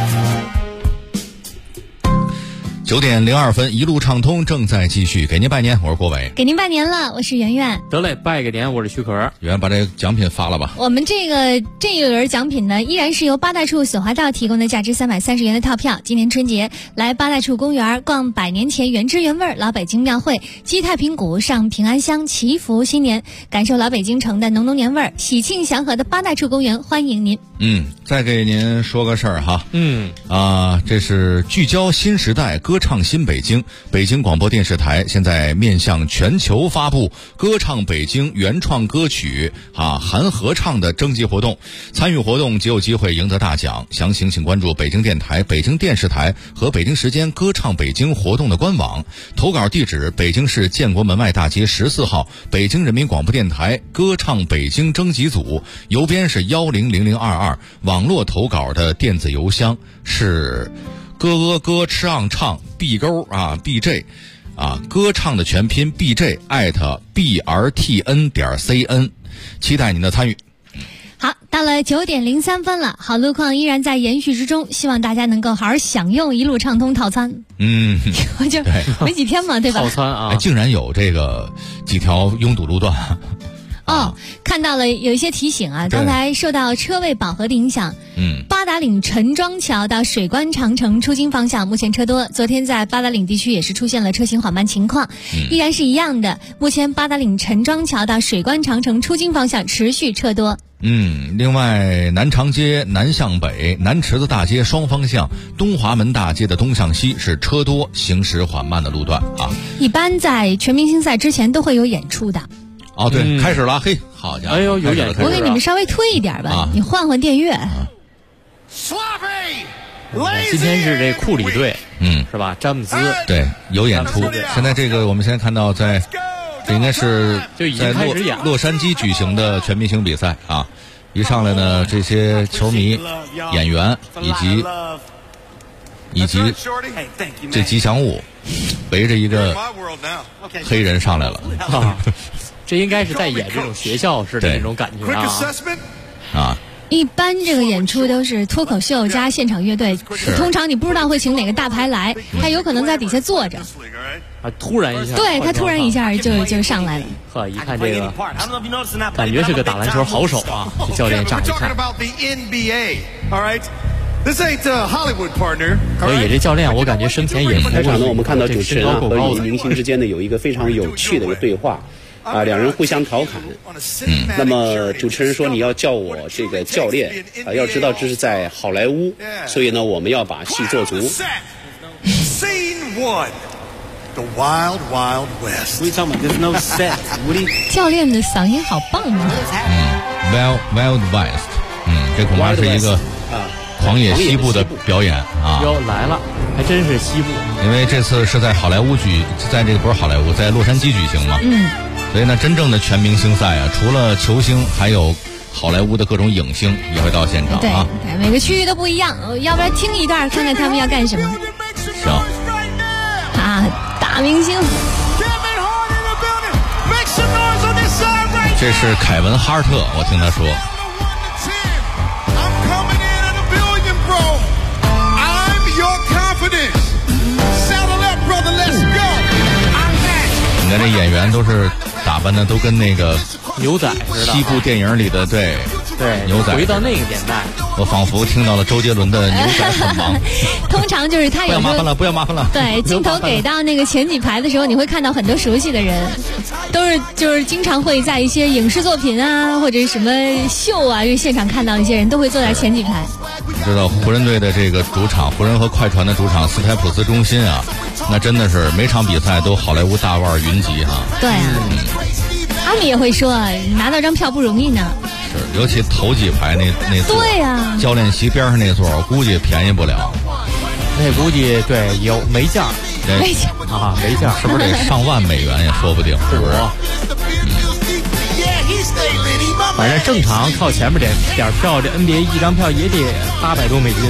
9点02分，一路畅通正在继续，给您拜年，我是郭伟。 给您拜年了，我是圆圆。 得嘞，拜个年，我是徐可。 圆圆把这个奖品发了吧。 我们这一轮奖品呢，依然是由八大处索华道提供的价值330元的套票。今年春节来八大处公园逛100年前原汁原味老北京庙会，击太平鼓，上平安香，祈福新年，感受老北京城的浓浓年味儿，喜庆祥和的八大处公园欢迎您。 再给您说个事儿哈。这是聚焦新时代，歌唱新北京。北京广播电视台现在面向全球发布歌唱北京原创歌曲含合唱的征集活动，参与活动即有机会赢得大奖。详情请关注北京电台、北京电视台和北京时间歌唱北京活动的官网。投稿地址：北京市建国门外大街14号北京人民广播电台歌唱北京征集组，邮编是100022，网络投稿的电子邮箱是歌吃昂唱 bj 歌唱的全拼 bj @brtn.cn， 期待您的参与。 好，到了9点03分了，好路况依然在延续之中，希望大家能够好好享用一路畅通套餐。我就没几天嘛，对吧？ 套餐啊， 竟然有这个几条拥堵路段。 哦，看到了有一些提醒啊，刚才受到车位饱和的影响，八达岭陈庄桥到水关长城出京方向目前车多，昨天在八达岭地区也是出现了车行缓慢情况，依然是一样的，目前八达岭陈庄桥到水关长城出京方向持续车多。 另外南长街南向北、南池子大街双方向、东华门大街的东向西是车多行驶缓慢的路段啊。 一般在全明星赛之前都会有演出的。 哦，对，开始了，嘿，好家伙， 哎呦，有演出！ 我给你们稍微推一点吧，你换换电乐。 今天是这库里队，是吧？詹姆斯对有演出。现在这个我们现在看到在。这应该是在洛杉矶举行的全明星比赛啊！一上来呢，这些球迷、演员以及这吉祥物围着一个黑人上来了啊！这应该是在演这种学校式的那种感觉啊！ 一般这个演出都是脱口秀加现场乐队，通常你不知道会请哪个大牌来，他有可能在底下坐着。 突然一下， 对他突然一下就上来了。 呵，一看这个，感觉是个打篮球好手啊！这教练乍一看，所以这教练我感觉生前也开场呢，我们看到主持人和一名明星之间呢有一个非常有趣的一个对话。两人互相调侃。那么主持人说你要叫我这个教练要知道这是在好莱坞，所以呢我们要把戏做足。 The Wild Wild West. We talking about there's no set, Woody. 教练的嗓音好棒啊 ！Wild West， 这恐怕是一个狂野西部的表演啊！ 哟，来了，还真是西部。 因为这次是在好莱坞在这个不是好莱坞，在洛杉矶举行嘛。所以呢，真正的全明星赛啊，除了球星，还有好莱坞的各种影星也会到现场啊。 对，每个区域都不一样。要不然听一段，看看他们要干什么。 行。 啊，大明星。 这是凯文·哈特，我听他说。你看这演员都是打扮的都跟那个牛仔似的， 西部电影里的对牛仔。 回到那个年代， 我仿佛听到了周杰伦的《牛仔很忙》。 通常就是他有时候不要麻烦了。 对，镜头给到那个前几排的时候，你会看到很多熟悉的人，都是就是经常会在一些影视作品啊或者什么秀啊，就现场看到一些人都会坐在前几排。 你知道湖人队的这个主场，湖人和快船的主场斯台普斯中心啊，那真的是每场比赛都好莱坞大腕云集哈。 对啊，阿米也会说拿到张票不容易呢。 是，尤其头几排那座， 对呀， 教练席边上那座，我估计便宜不了。 那估计对有没价， 没价啊，没价， 是不是得上万美元也说不定，是不是？ 反正正常靠前面点票，这 NBA 一张票也得800多美金。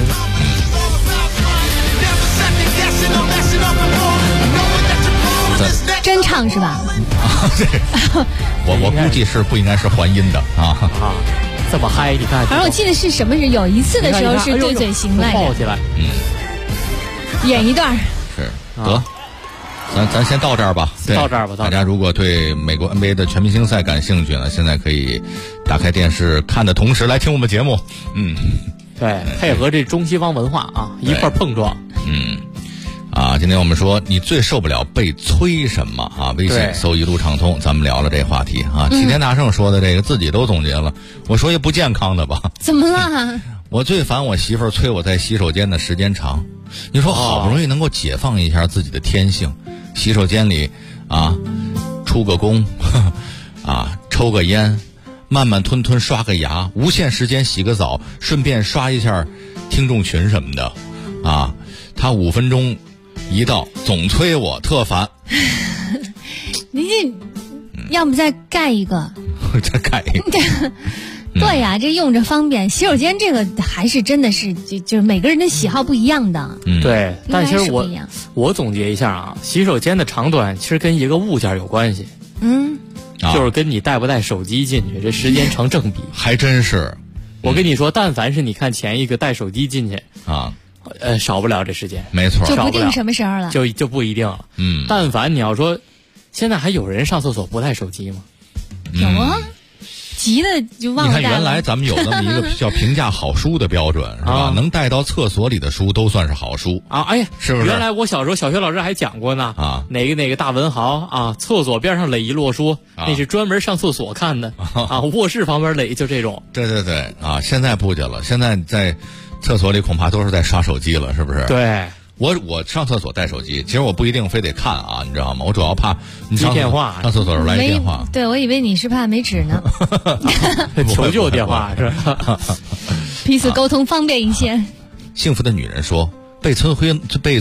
真唱是吧？ 对，我估计是不应该是还音的啊。 这么嗨，你看。 反正我记得是什么是有一次的时候是对嘴型来的， 抱起来， 演一段。 是得。咱先到这儿吧， 到这儿吧。 大家如果对美国 NBA 的全明星赛感兴趣呢，现在可以打开电视看的同时来听我们节目。 对，配合这中西方文化啊一块碰撞。 今天我们说你最受不了被催什么啊？微信搜一路畅通，咱们聊了这话题啊。齐天大圣说的这个自己都总结了，我说一不健康的吧。 怎么了？ 我最烦我媳妇儿催我在洗手间的时间长。你说好不容易能够解放一下自己的天性，洗手间里出个功抽个烟，慢慢吞吞刷个牙，无限时间洗个澡，顺便刷一下听众群什么的他5分钟一到总催我，特烦。 你这要不再盖一个？ 再盖一个。 对呀，这用着方便。洗手间这个还是真的是就是每个人的喜好不一样的。 对，但其实我总结一下啊，洗手间的长短其实跟一个物件有关系。就是跟你带不带手机进去，这时间成正比。 还真是。 我跟你说，但凡是你看前一个带手机进去少不了这时间。 没错， 就不定什么时候了， 就不一定了。但凡你要说，现在还有人上厕所不带手机吗？ 有啊。 急的就忘了带了。 你看原来咱们有那么一个叫评价好书的标准是吧？能带到厕所里的书都算是好书啊！哎呀， 是不是？ 原来我小时候小学老师还讲过呢啊，哪个大文豪啊，厕所边上垒一摞书，那是专门上厕所看的啊，卧室旁边垒就这种。 对对对啊，现在不去了，现在在厕所里恐怕都是在刷手机了，是不是？ 对。 我上厕所带手机，其实我不一定非得看啊，你知道吗？我主要怕你接电话， 上厕所时候来一电话。 对，我以为你是怕没纸呢。 求救电话是吧？ 彼此沟通方便一些。 幸福的女人说，被催婚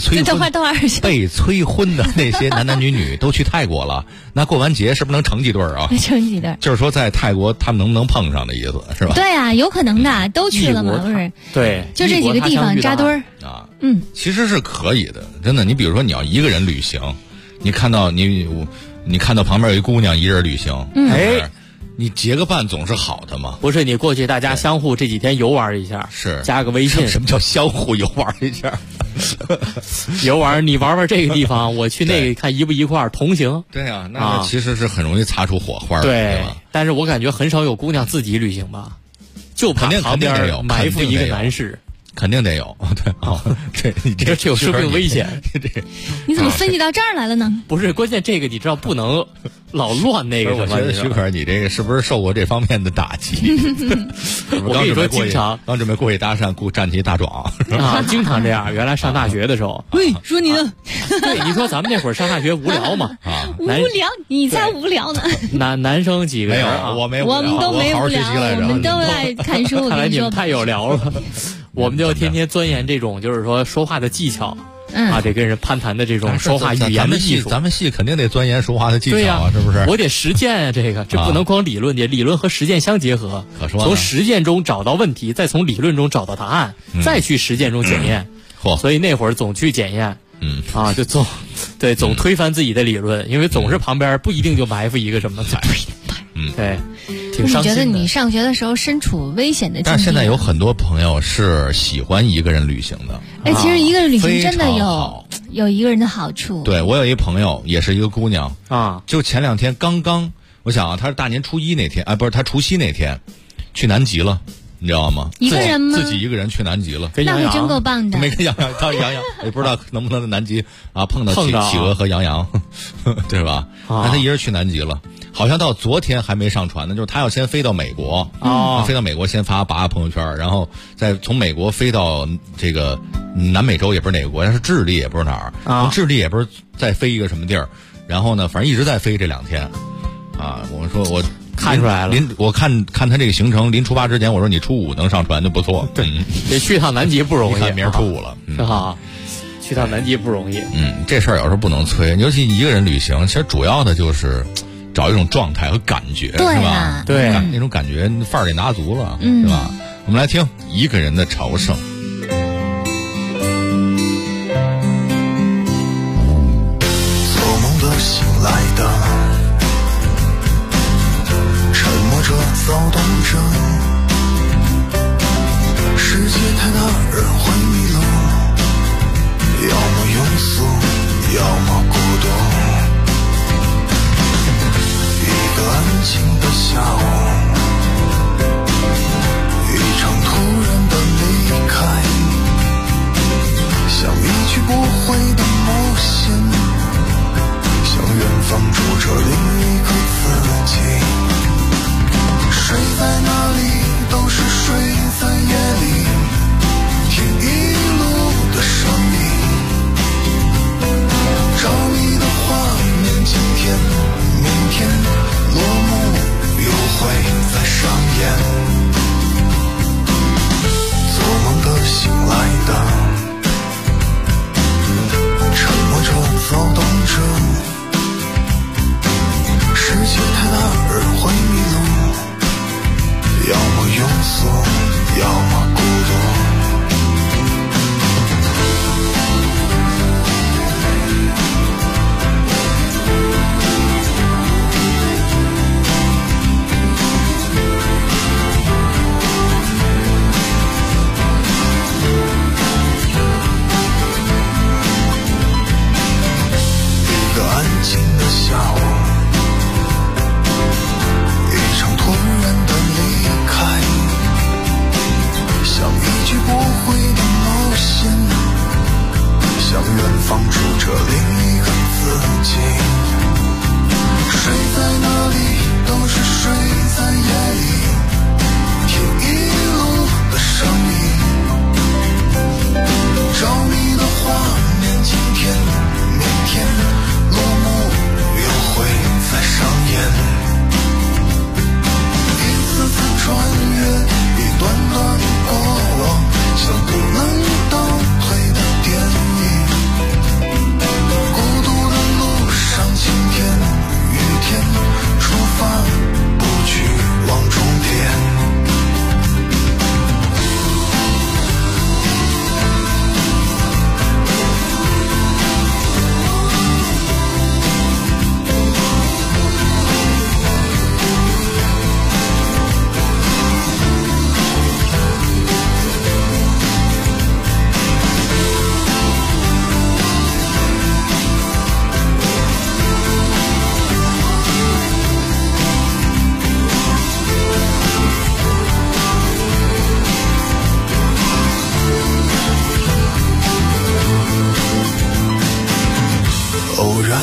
的那些男女都去泰国了，那过完节是不是能成几对啊？ 成几对， 就是说在泰国他们能不能碰上的意思是吧？ 对啊，有可能的，都去了嘛，不是？ 对， 就这几个地方扎堆儿啊。其实是可以的，真的。你比如说你要一个人旅行，你看到旁边有一姑娘一人旅行，你结个伴总是好的嘛。 不是你过去大家相互这几天游玩一下， 是加个微信。 什么叫相互游玩一下？ 游玩，你玩这个地方，我去那个看一不一块儿同行。 对啊，那其实是很容易擦出火花的，对吧？ 但是我感觉很少有姑娘自己旅行吧，就怕旁边埋伏一个男士。 肯定得有，对啊，对你这有生命危险。 你怎么分析到这儿来了呢？ 不是，关键这个你知道不能老乱那个什么。 我觉得徐可，你这个是不是受过这方面的打击？ 我跟你说，经常刚准备过去搭讪，站起大壮啊，经常这样。原来上大学的时候， 喂，说你呢？ 对，你说咱们那会儿上大学无聊嘛？ 啊，无聊，你才无聊呢。 男生几个人啊？ 我没， 我们都没无聊，我们都爱看书。 看来你们太有聊了。我们就天天钻研这种，就是说说话的技巧，啊，得跟人攀谈的这种说话语言的艺术。 咱们系肯定得钻研说话的技巧啊，是不是？ 我得实践啊，这不能光理论，得理论和实践相结合。 可说， 从实践中找到问题，再从理论中找到答案，再去实践中检验。所以那会儿总去检验，就总推翻自己的理论，因为总是旁边不一定就埋伏一个什么仔。对。 你觉得你上学的时候身处危险的境地？ 但是现在有很多朋友是喜欢一个人旅行的。 其实一个人旅行真的有一个人的好处。 对，我有一朋友也是一个姑娘啊，就前2天刚，我想她是大年初一那天，不是她除夕那天去南极了。你知道吗？ 一个人吗？ 自己一个人去南极了， 跟杨洋那可真够棒的。 没跟杨洋，他杨洋也不知道能不能在南极啊碰到企鹅和杨洋，对吧？他一人去南极了，好像到昨天还没上船呢。就是他要先飞到美国，飞到美国先发8个朋友圈，然后再从美国飞到这个南美洲，也不是哪个国家，是智利，也不是哪儿，从智利也不是再飞一个什么地儿，然后呢，反正一直在飞这2天，啊，我说我。 看出来了， 我看他这个行程，临出发之前，我说你初5能上船就不错。 对，得去趟南极不容易。 明儿初5了， 是哈，去趟南极不容易。 这事儿有时候不能催，尤其一个人旅行，其实主要的就是找一种状态和感觉，是吧？ 对， 那种感觉范儿得拿足了，是吧？我们来听一个人的朝圣。 做梦的醒来的。躁动着，世界太大，人会迷路，要么庸俗，要么孤独。一个安静的下午，一场突然的离开，像一去不回的冒险，像远方住着另一个自己。睡在哪里都是睡在夜里，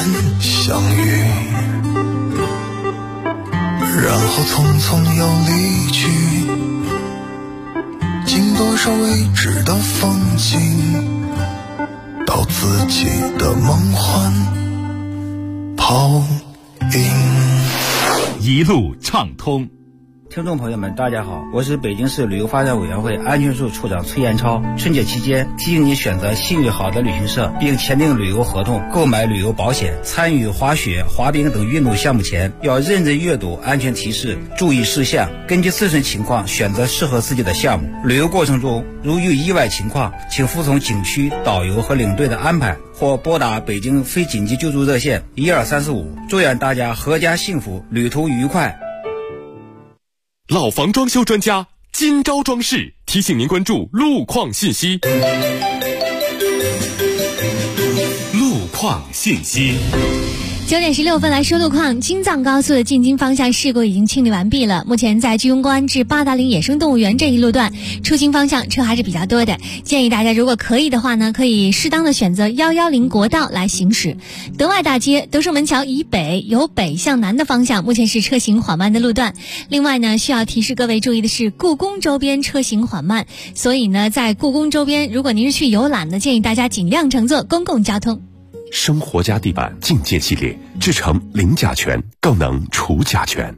相遇，然后匆匆又离去，经多少未知的风景，到自己的梦幻泡影。 一路畅通。 听众朋友们，大家好，我是北京市旅游发展委员会安全处处长崔延超。春节期间，提醒你选择信誉好的旅行社，并签订旅游合同，购买旅游保险。参与滑雪、滑冰等运动项目前，要认真阅读安全提示、注意事项，根据自身情况选择适合自己的项目。旅游过程中，如遇意外情况，请服从景区导游和领队的安排，或拨打北京非紧急救助热线12345。祝愿大家阖家幸福，旅途愉快。 老房装修专家金招装饰提醒您关注路况信息。 路况信息。 9点16分来说路况，京藏高速的进京方向事故已经清理完毕了。目前在居庸关至八达岭野生动物园这一路段，出京方向车还是比较多的。建议大家如果可以的话呢，可以适当的选择110国道来行驶。德外大街、德胜门桥以北由北向南的方向，目前是车行缓慢的路段。另外呢，需要提示各位注意的是，故宫周边车行缓慢，所以呢，在故宫周边，如果您是去游览的，建议大家尽量乘坐公共交通。 生活家地板净界系列制成零甲醛，更能除甲醛。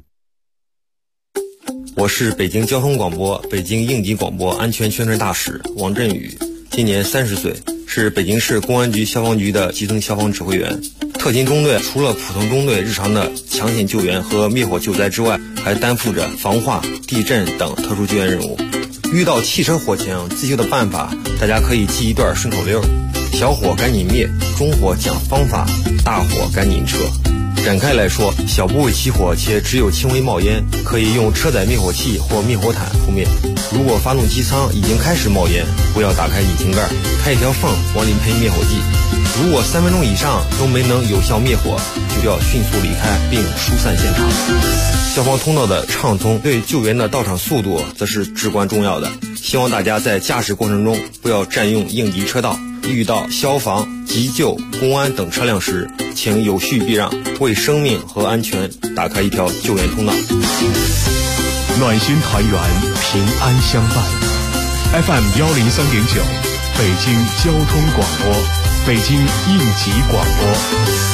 我是北京交通广播、北京应急广播安全宣传大使王振宇，今年30岁，是北京市公安局消防局的基层消防指挥员。特勤中队除了普通中队日常的抢险救援和灭火救灾之外，还担负着防化、地震等特殊救援任务。遇到汽车火情，自救的办法，大家可以记一段顺口溜：小火赶紧灭，中火讲方法，大火赶紧撤。展开来说，小部位起火且只有轻微冒烟，可以用车载灭火器或灭火毯扑灭。如果发动机舱已经开始冒烟，不要打开引擎盖，开一条缝往里喷灭火剂。如果3分钟以上都没能有效灭火，就要迅速离开并疏散现场。消防通道的畅通对救援的到场速度则是至关重要的。希望大家在驾驶过程中不要占用应急车道，遇到消防、急救、公安等车辆时，请有序避让，为生命和安全打开一条救援通道。 暖心团圆，平安相伴。FM 103.9，北京交通广播，北京应急广播。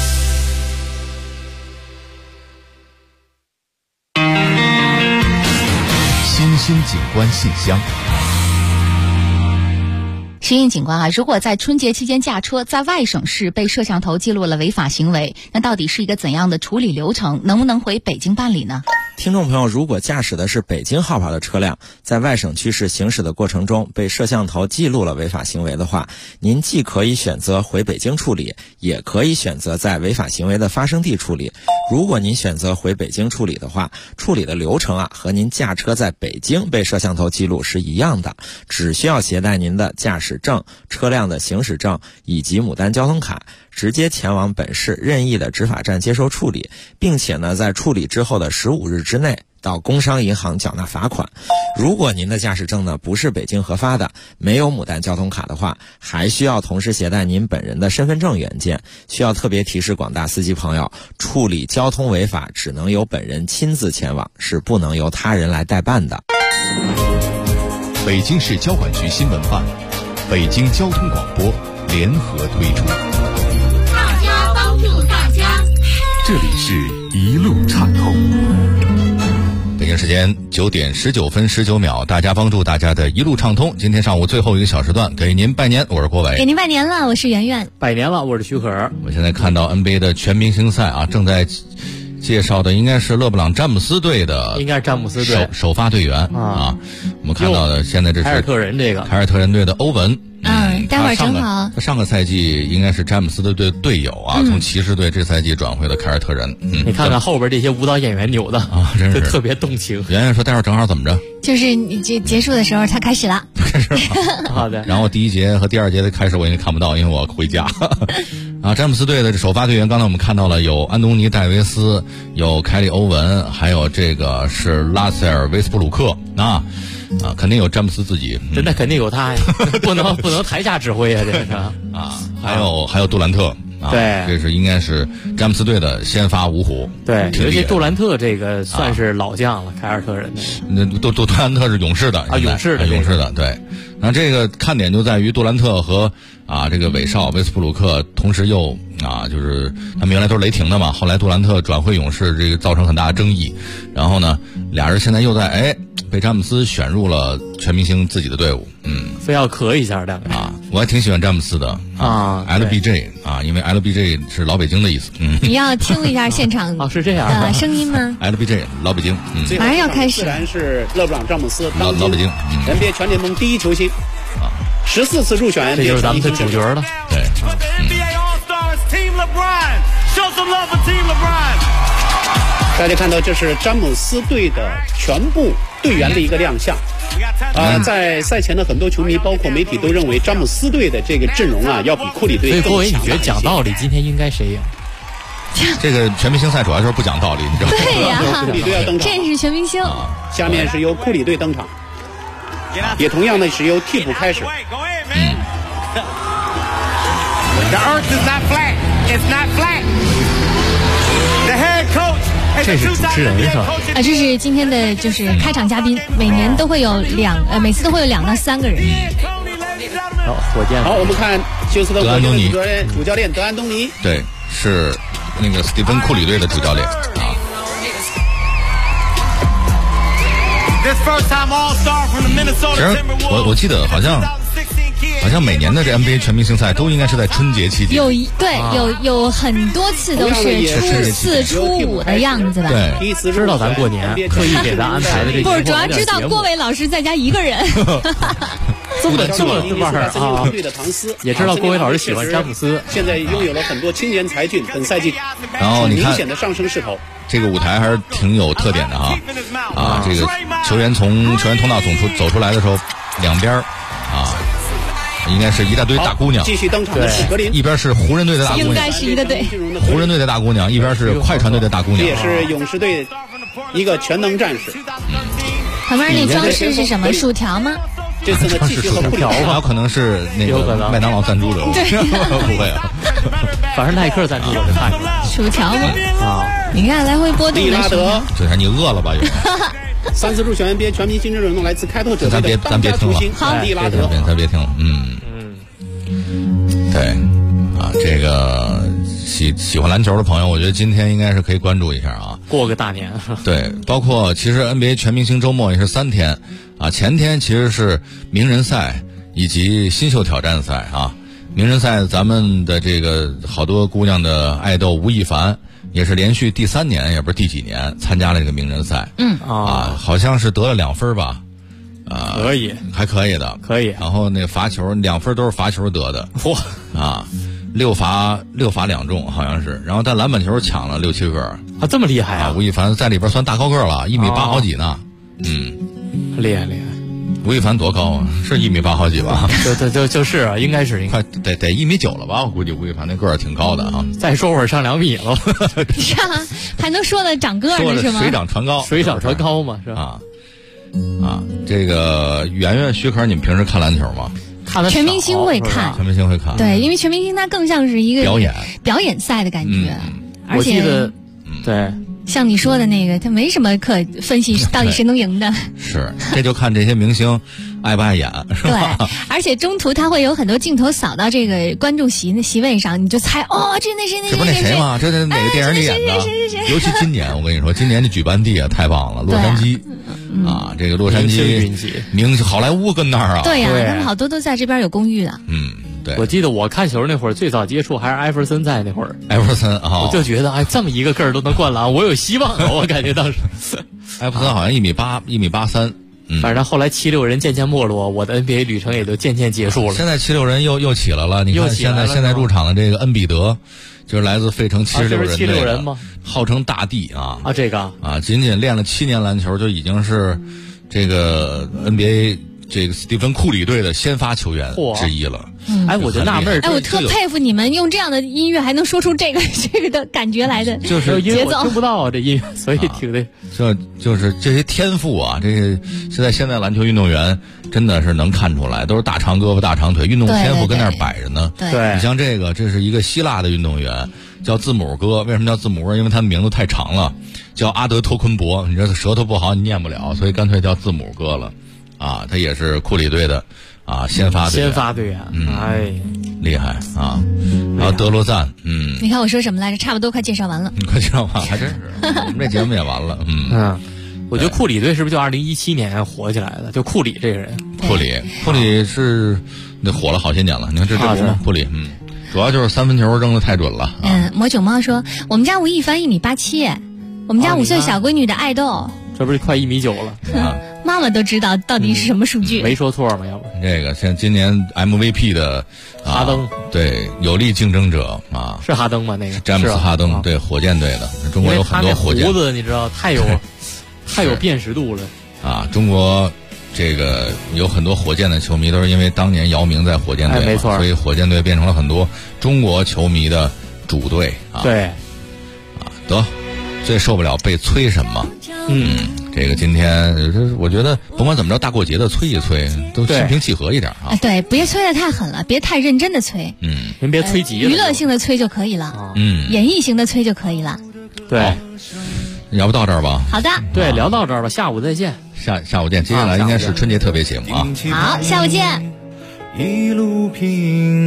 新兴景观信箱。 石英警官啊，如果在春节期间驾车在外省市被摄像头记录了违法行为，那到底是一个怎样的处理流程？能不能回北京办理呢？ 听众朋友，如果驾驶的是北京号牌的车辆，在外省区市行驶的过程中被摄像头记录了违法行为的话，您既可以选择回北京处理，也可以选择在违法行为的发生地处理。如果您选择回北京处理的话，处理的流程啊和您驾车在北京被摄像头记录是一样的，只需要携带您的驾驶证、车辆的行驶证以及牡丹交通卡，直接前往本市任意的执法站接受处理，并且呢，在处理之后的15日之内到工商银行缴纳罚款。如果您的驾驶证呢不是北京核发的，没有牡丹交通卡的话，还需要同时携带您本人的身份证原件。需要特别提示广大司机朋友，处理交通违法只能由本人亲自前往，是不能由他人来代办的。 北京市交管局新闻办、北京交通广播联合推出。 大家帮助大家， 这里是一路畅通。北京时间9点19分19秒，大家帮助大家的一路畅通。今天上午最后一个小时段，给您拜年，我是郭伟。 给您拜年了，我是圆圆。 拜年了，我是徐可儿。 我现在看到 NBA 的全明星赛啊，正在介绍的应该是勒布朗詹姆斯队的， 应该是詹姆斯队首发队员啊。我们看到的现在这是凯尔特人队的欧文。 待会儿正好。 他上个赛季应该是詹姆斯的队友啊，从骑士队这赛季转回了凯尔特人。 你看看后边这些舞蹈演员扭的啊，真是特别动情。 圆圆说待会儿正好怎么着？ 就是你结束的时候，他开始了。 开始了。 好的。 然后第一节和第二节的开始我应该看不到，因为我回家。啊，詹姆斯队的首发队员，刚才我们看到了有安东尼戴维斯，有凯里欧文，还有这个是拉塞尔威斯布鲁克啊，肯定有詹姆斯自己， 那肯定有他呀，不能台下指挥啊，这是啊， 还有杜兰特对， 这是应该是詹姆斯队的先发五虎。 对，尤其杜兰特这个算是老将了，凯尔特人那杜兰特是勇士的啊，勇士的对。那这个看点就在于杜兰特和这个韦少威斯布鲁克同时又就是他们原来都是雷霆的嘛，后来杜兰特转会勇士，这个造成很大的争议。然后呢，俩人现在又在被詹姆斯选入了全明星自己的队伍。 非要磕一下两个人我还挺喜欢詹姆斯的LBJ 因为 LBJ 是老北京的意思。 你要听一下现场是这样的声音吗 ？LBJ 老北京， 马上要开始。 自然是勒布朗詹姆斯， 老北京 ，NBA 全联盟第一球星，14次入选 NBA， 这就是咱们的主角了。 对。 大家看到，这是詹姆斯队的全部队员的一个亮相。在赛前的很多球迷，包括媒体都认为詹姆斯队的这个阵容要比库里队更强。 所以郭伟，你觉得讲道理，今天应该谁赢？ 这个全明星赛主要就是不讲道理，你知道吗？ 对呀， 库里队要登场， 这是全明星。 下面是由库里队登场，也同样的是由替补开始。 The earth is not flat. It's not flat. The head coach. 这是主持人是吧？ 这是今天的就是开场嘉宾，每年都会有每次都会有2到3个人。 好，火箭。 好，我们看休斯顿火箭的主教练德安东尼。 对，是那个斯蒂芬库里队的主教练其实我记得好像每年的这 NBA 全明星赛都应该是在春节期间。 有很多次都是初4、初5的样子吧？ 对， 知道咱过年刻意给咱安排的这不是，主要知道郭伟老师在家一个人。 这么啊！也知道郭伟老师喜欢詹姆斯， 现在拥有了很多青年才俊，本赛季然后你看明显的上升势头。 这个舞台还是挺有特点的这个球员从球员通道走出来的时候，两边应该是一大堆大姑娘。 继续登场的是格林， 一边是湖人队的大姑娘， 应该是一个队。 湖人队的大姑娘，一边是快船队的大姑娘。 这也是勇士队一个全能战士。 旁边那装饰是什么？薯条吗？ 这次呢，继续和库里， 有可能是那个麦当劳赞助的，不会反正耐克赞助的，我看着薯条吗？你看来回波动的利拉德， 这是你饿了吧？有 3次入选 NBA 全明星阵容来自开拓者队的当家球星利拉德。 咱别听了，对这个喜欢篮球的朋友，我觉得今天应该是可以关注一下过个大年。 对，包括其实 NBA 全明星周末也是3天前天其实是名人赛以及新秀挑战赛名人赛咱们的这个好多姑娘的爱豆吴亦凡也是连续第3年，也不是第几年参加了这个名人赛。好像是得了2分吧。 可以， 还可以的， 可以。 然后那个罚球2分都是罚球得的。6罚2中好像是，然后但篮板球抢了6、7个。 这么厉害吴亦凡在里边算大高个了，1.8米好几呢。 厉害。 吴亦凡多高啊？是1.8米好几吧？ 就是应该是快得1.9米了吧？我估计吴亦凡那个儿挺高的再说会儿上2米了。 是还能说的长个儿是吗？ 水涨船高， 水涨船高嘛，是吧？这个圆圆许可，你们平时看篮球吗？ 全明星会看， 全明星会看。 对，因为全明星它更像是一个表演赛的感觉，而且对。 像你说的那个，他没什么可分析到底谁能赢的。 是，这就看这些明星爱不爱演，是吧？ 对，而且中途他会有很多镜头扫到这个观众席位上，你就猜这那谁？ 这不那谁吗？这哪个电影里演的？尤其今年，我跟你说，今年的举办地太棒了，洛杉矶这个洛杉矶明星好莱坞跟那儿对呀，他们好多都在这边有公寓的。 对， 我记得我看球那会儿最早接触还是艾弗森在那会儿。 艾弗森我就觉得这么一个个儿都能灌篮，我有希望了。我感觉当时艾弗森好像1.83米。 反正后来76人渐渐没落，我的 NBA 旅程也就渐渐结束了。 现在76人又起来了，你看现在入场的这个恩比德，就是来自费城76人吗？ 号称大帝这个仅练了7年篮球就已经是这个 NBA 这个斯蒂芬库里队的先发球员之一了。 哎，我就纳闷， 哎，我特佩服你们用这样的音乐还能说出这个的感觉来的， 就是节奏。 听不到这音乐，所以听的。 就是这些天赋啊，这些现在篮球运动员真的是能看出来，都是大长胳膊大长腿，运动天赋跟那儿摆着呢。 对， 你像这是一个希腊的运动员，叫字母哥。为什么叫字母哥？因为他的名字太长了，叫阿德托昆博。你这舌头不好，你念不了，所以干脆叫字母哥了。啊，他也是库里队的先发队员。 哎， 厉害啊！然后德罗赞， 你看我说什么来着？差不多快介绍完了。 快介绍完了，还真是。我们这节目也完了。 我觉得库里队是不是就2017年火起来的？就库里这个人， 库里是那火了好些年了。你看这库里，主要就是三分球扔得太准了。 魔九猫说，我们家吴亦凡1.87米，我们家5岁小闺女的爱豆， 这不是快1.9米了？ 妈妈都知道到底是什么数据， 没说错嘛？要不这个像今年 MVP 的哈登， 对，有力竞争者啊， 是哈登吗？那个詹姆斯哈登，对，火箭队的。中国有很多火箭。 胡子你知道太有辨识度了啊！中国这个有很多火箭的球迷都是因为当年姚明在火箭队， 没错， 所以火箭队变成了很多中国球迷的主队啊。 对， 得最受不了被催什么？这个今天我觉得甭管怎么着，大过节的催一催，都心平气和一点啊。 对，别催得太狠了，别太认真的催。 您别催急了。 娱乐性的催就可以了。演绎型的催就可以了。 对， 聊不到这儿吧？ 好的。 对，聊到这儿吧，下午再见。 下午见。接下来应该是春节特别节目啊。 好，下午见。 一路平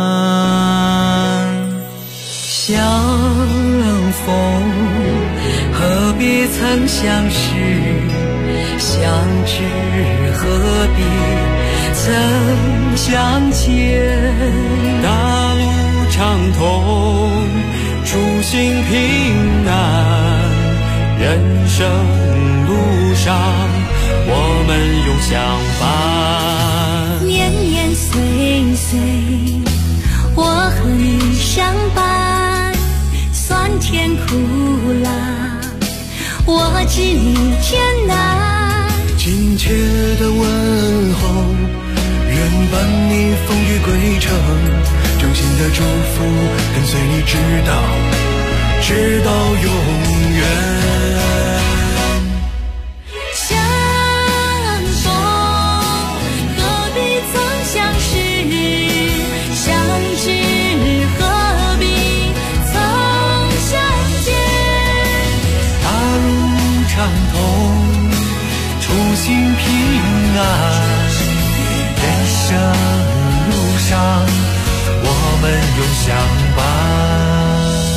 安，相逢何必曾相识，相知何必曾相见。 大路畅通，初心平安，人生路上我们永相伴。 年年岁岁，我和你相伴，酸甜苦辣，我知你艰难。 亲切的问候，愿伴你风雨归程，衷心的祝福跟随你直到永远。 相逢何必曾相识，相知何必曾相见。 大路畅通，初心平安，人生路上我们永相伴。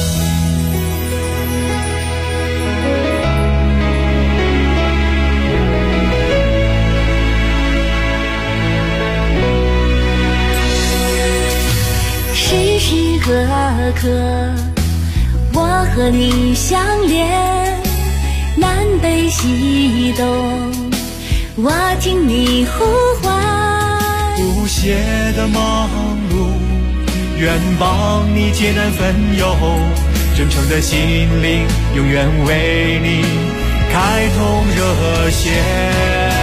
时时刻刻我和你相连，南北西东我听你呼唤。 不懈的忙碌，愿帮你解难分忧，真诚的心灵永远为你开通热线。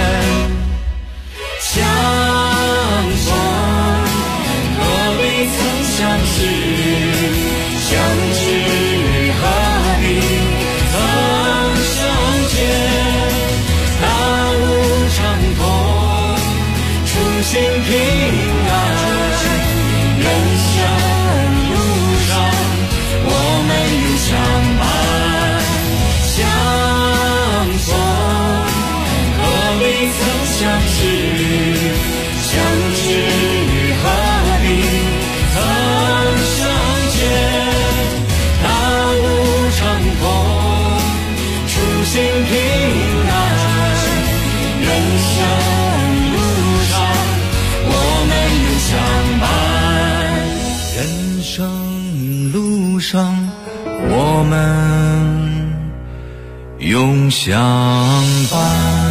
相逢何必曾相识，相知何必曾相见。大路畅通，初心平安，人生路上我们永相伴。相逢何必曾相识，相知何必曾相见。大路畅通，初心平安，人生路上我们永相伴。人生路上我们永相伴。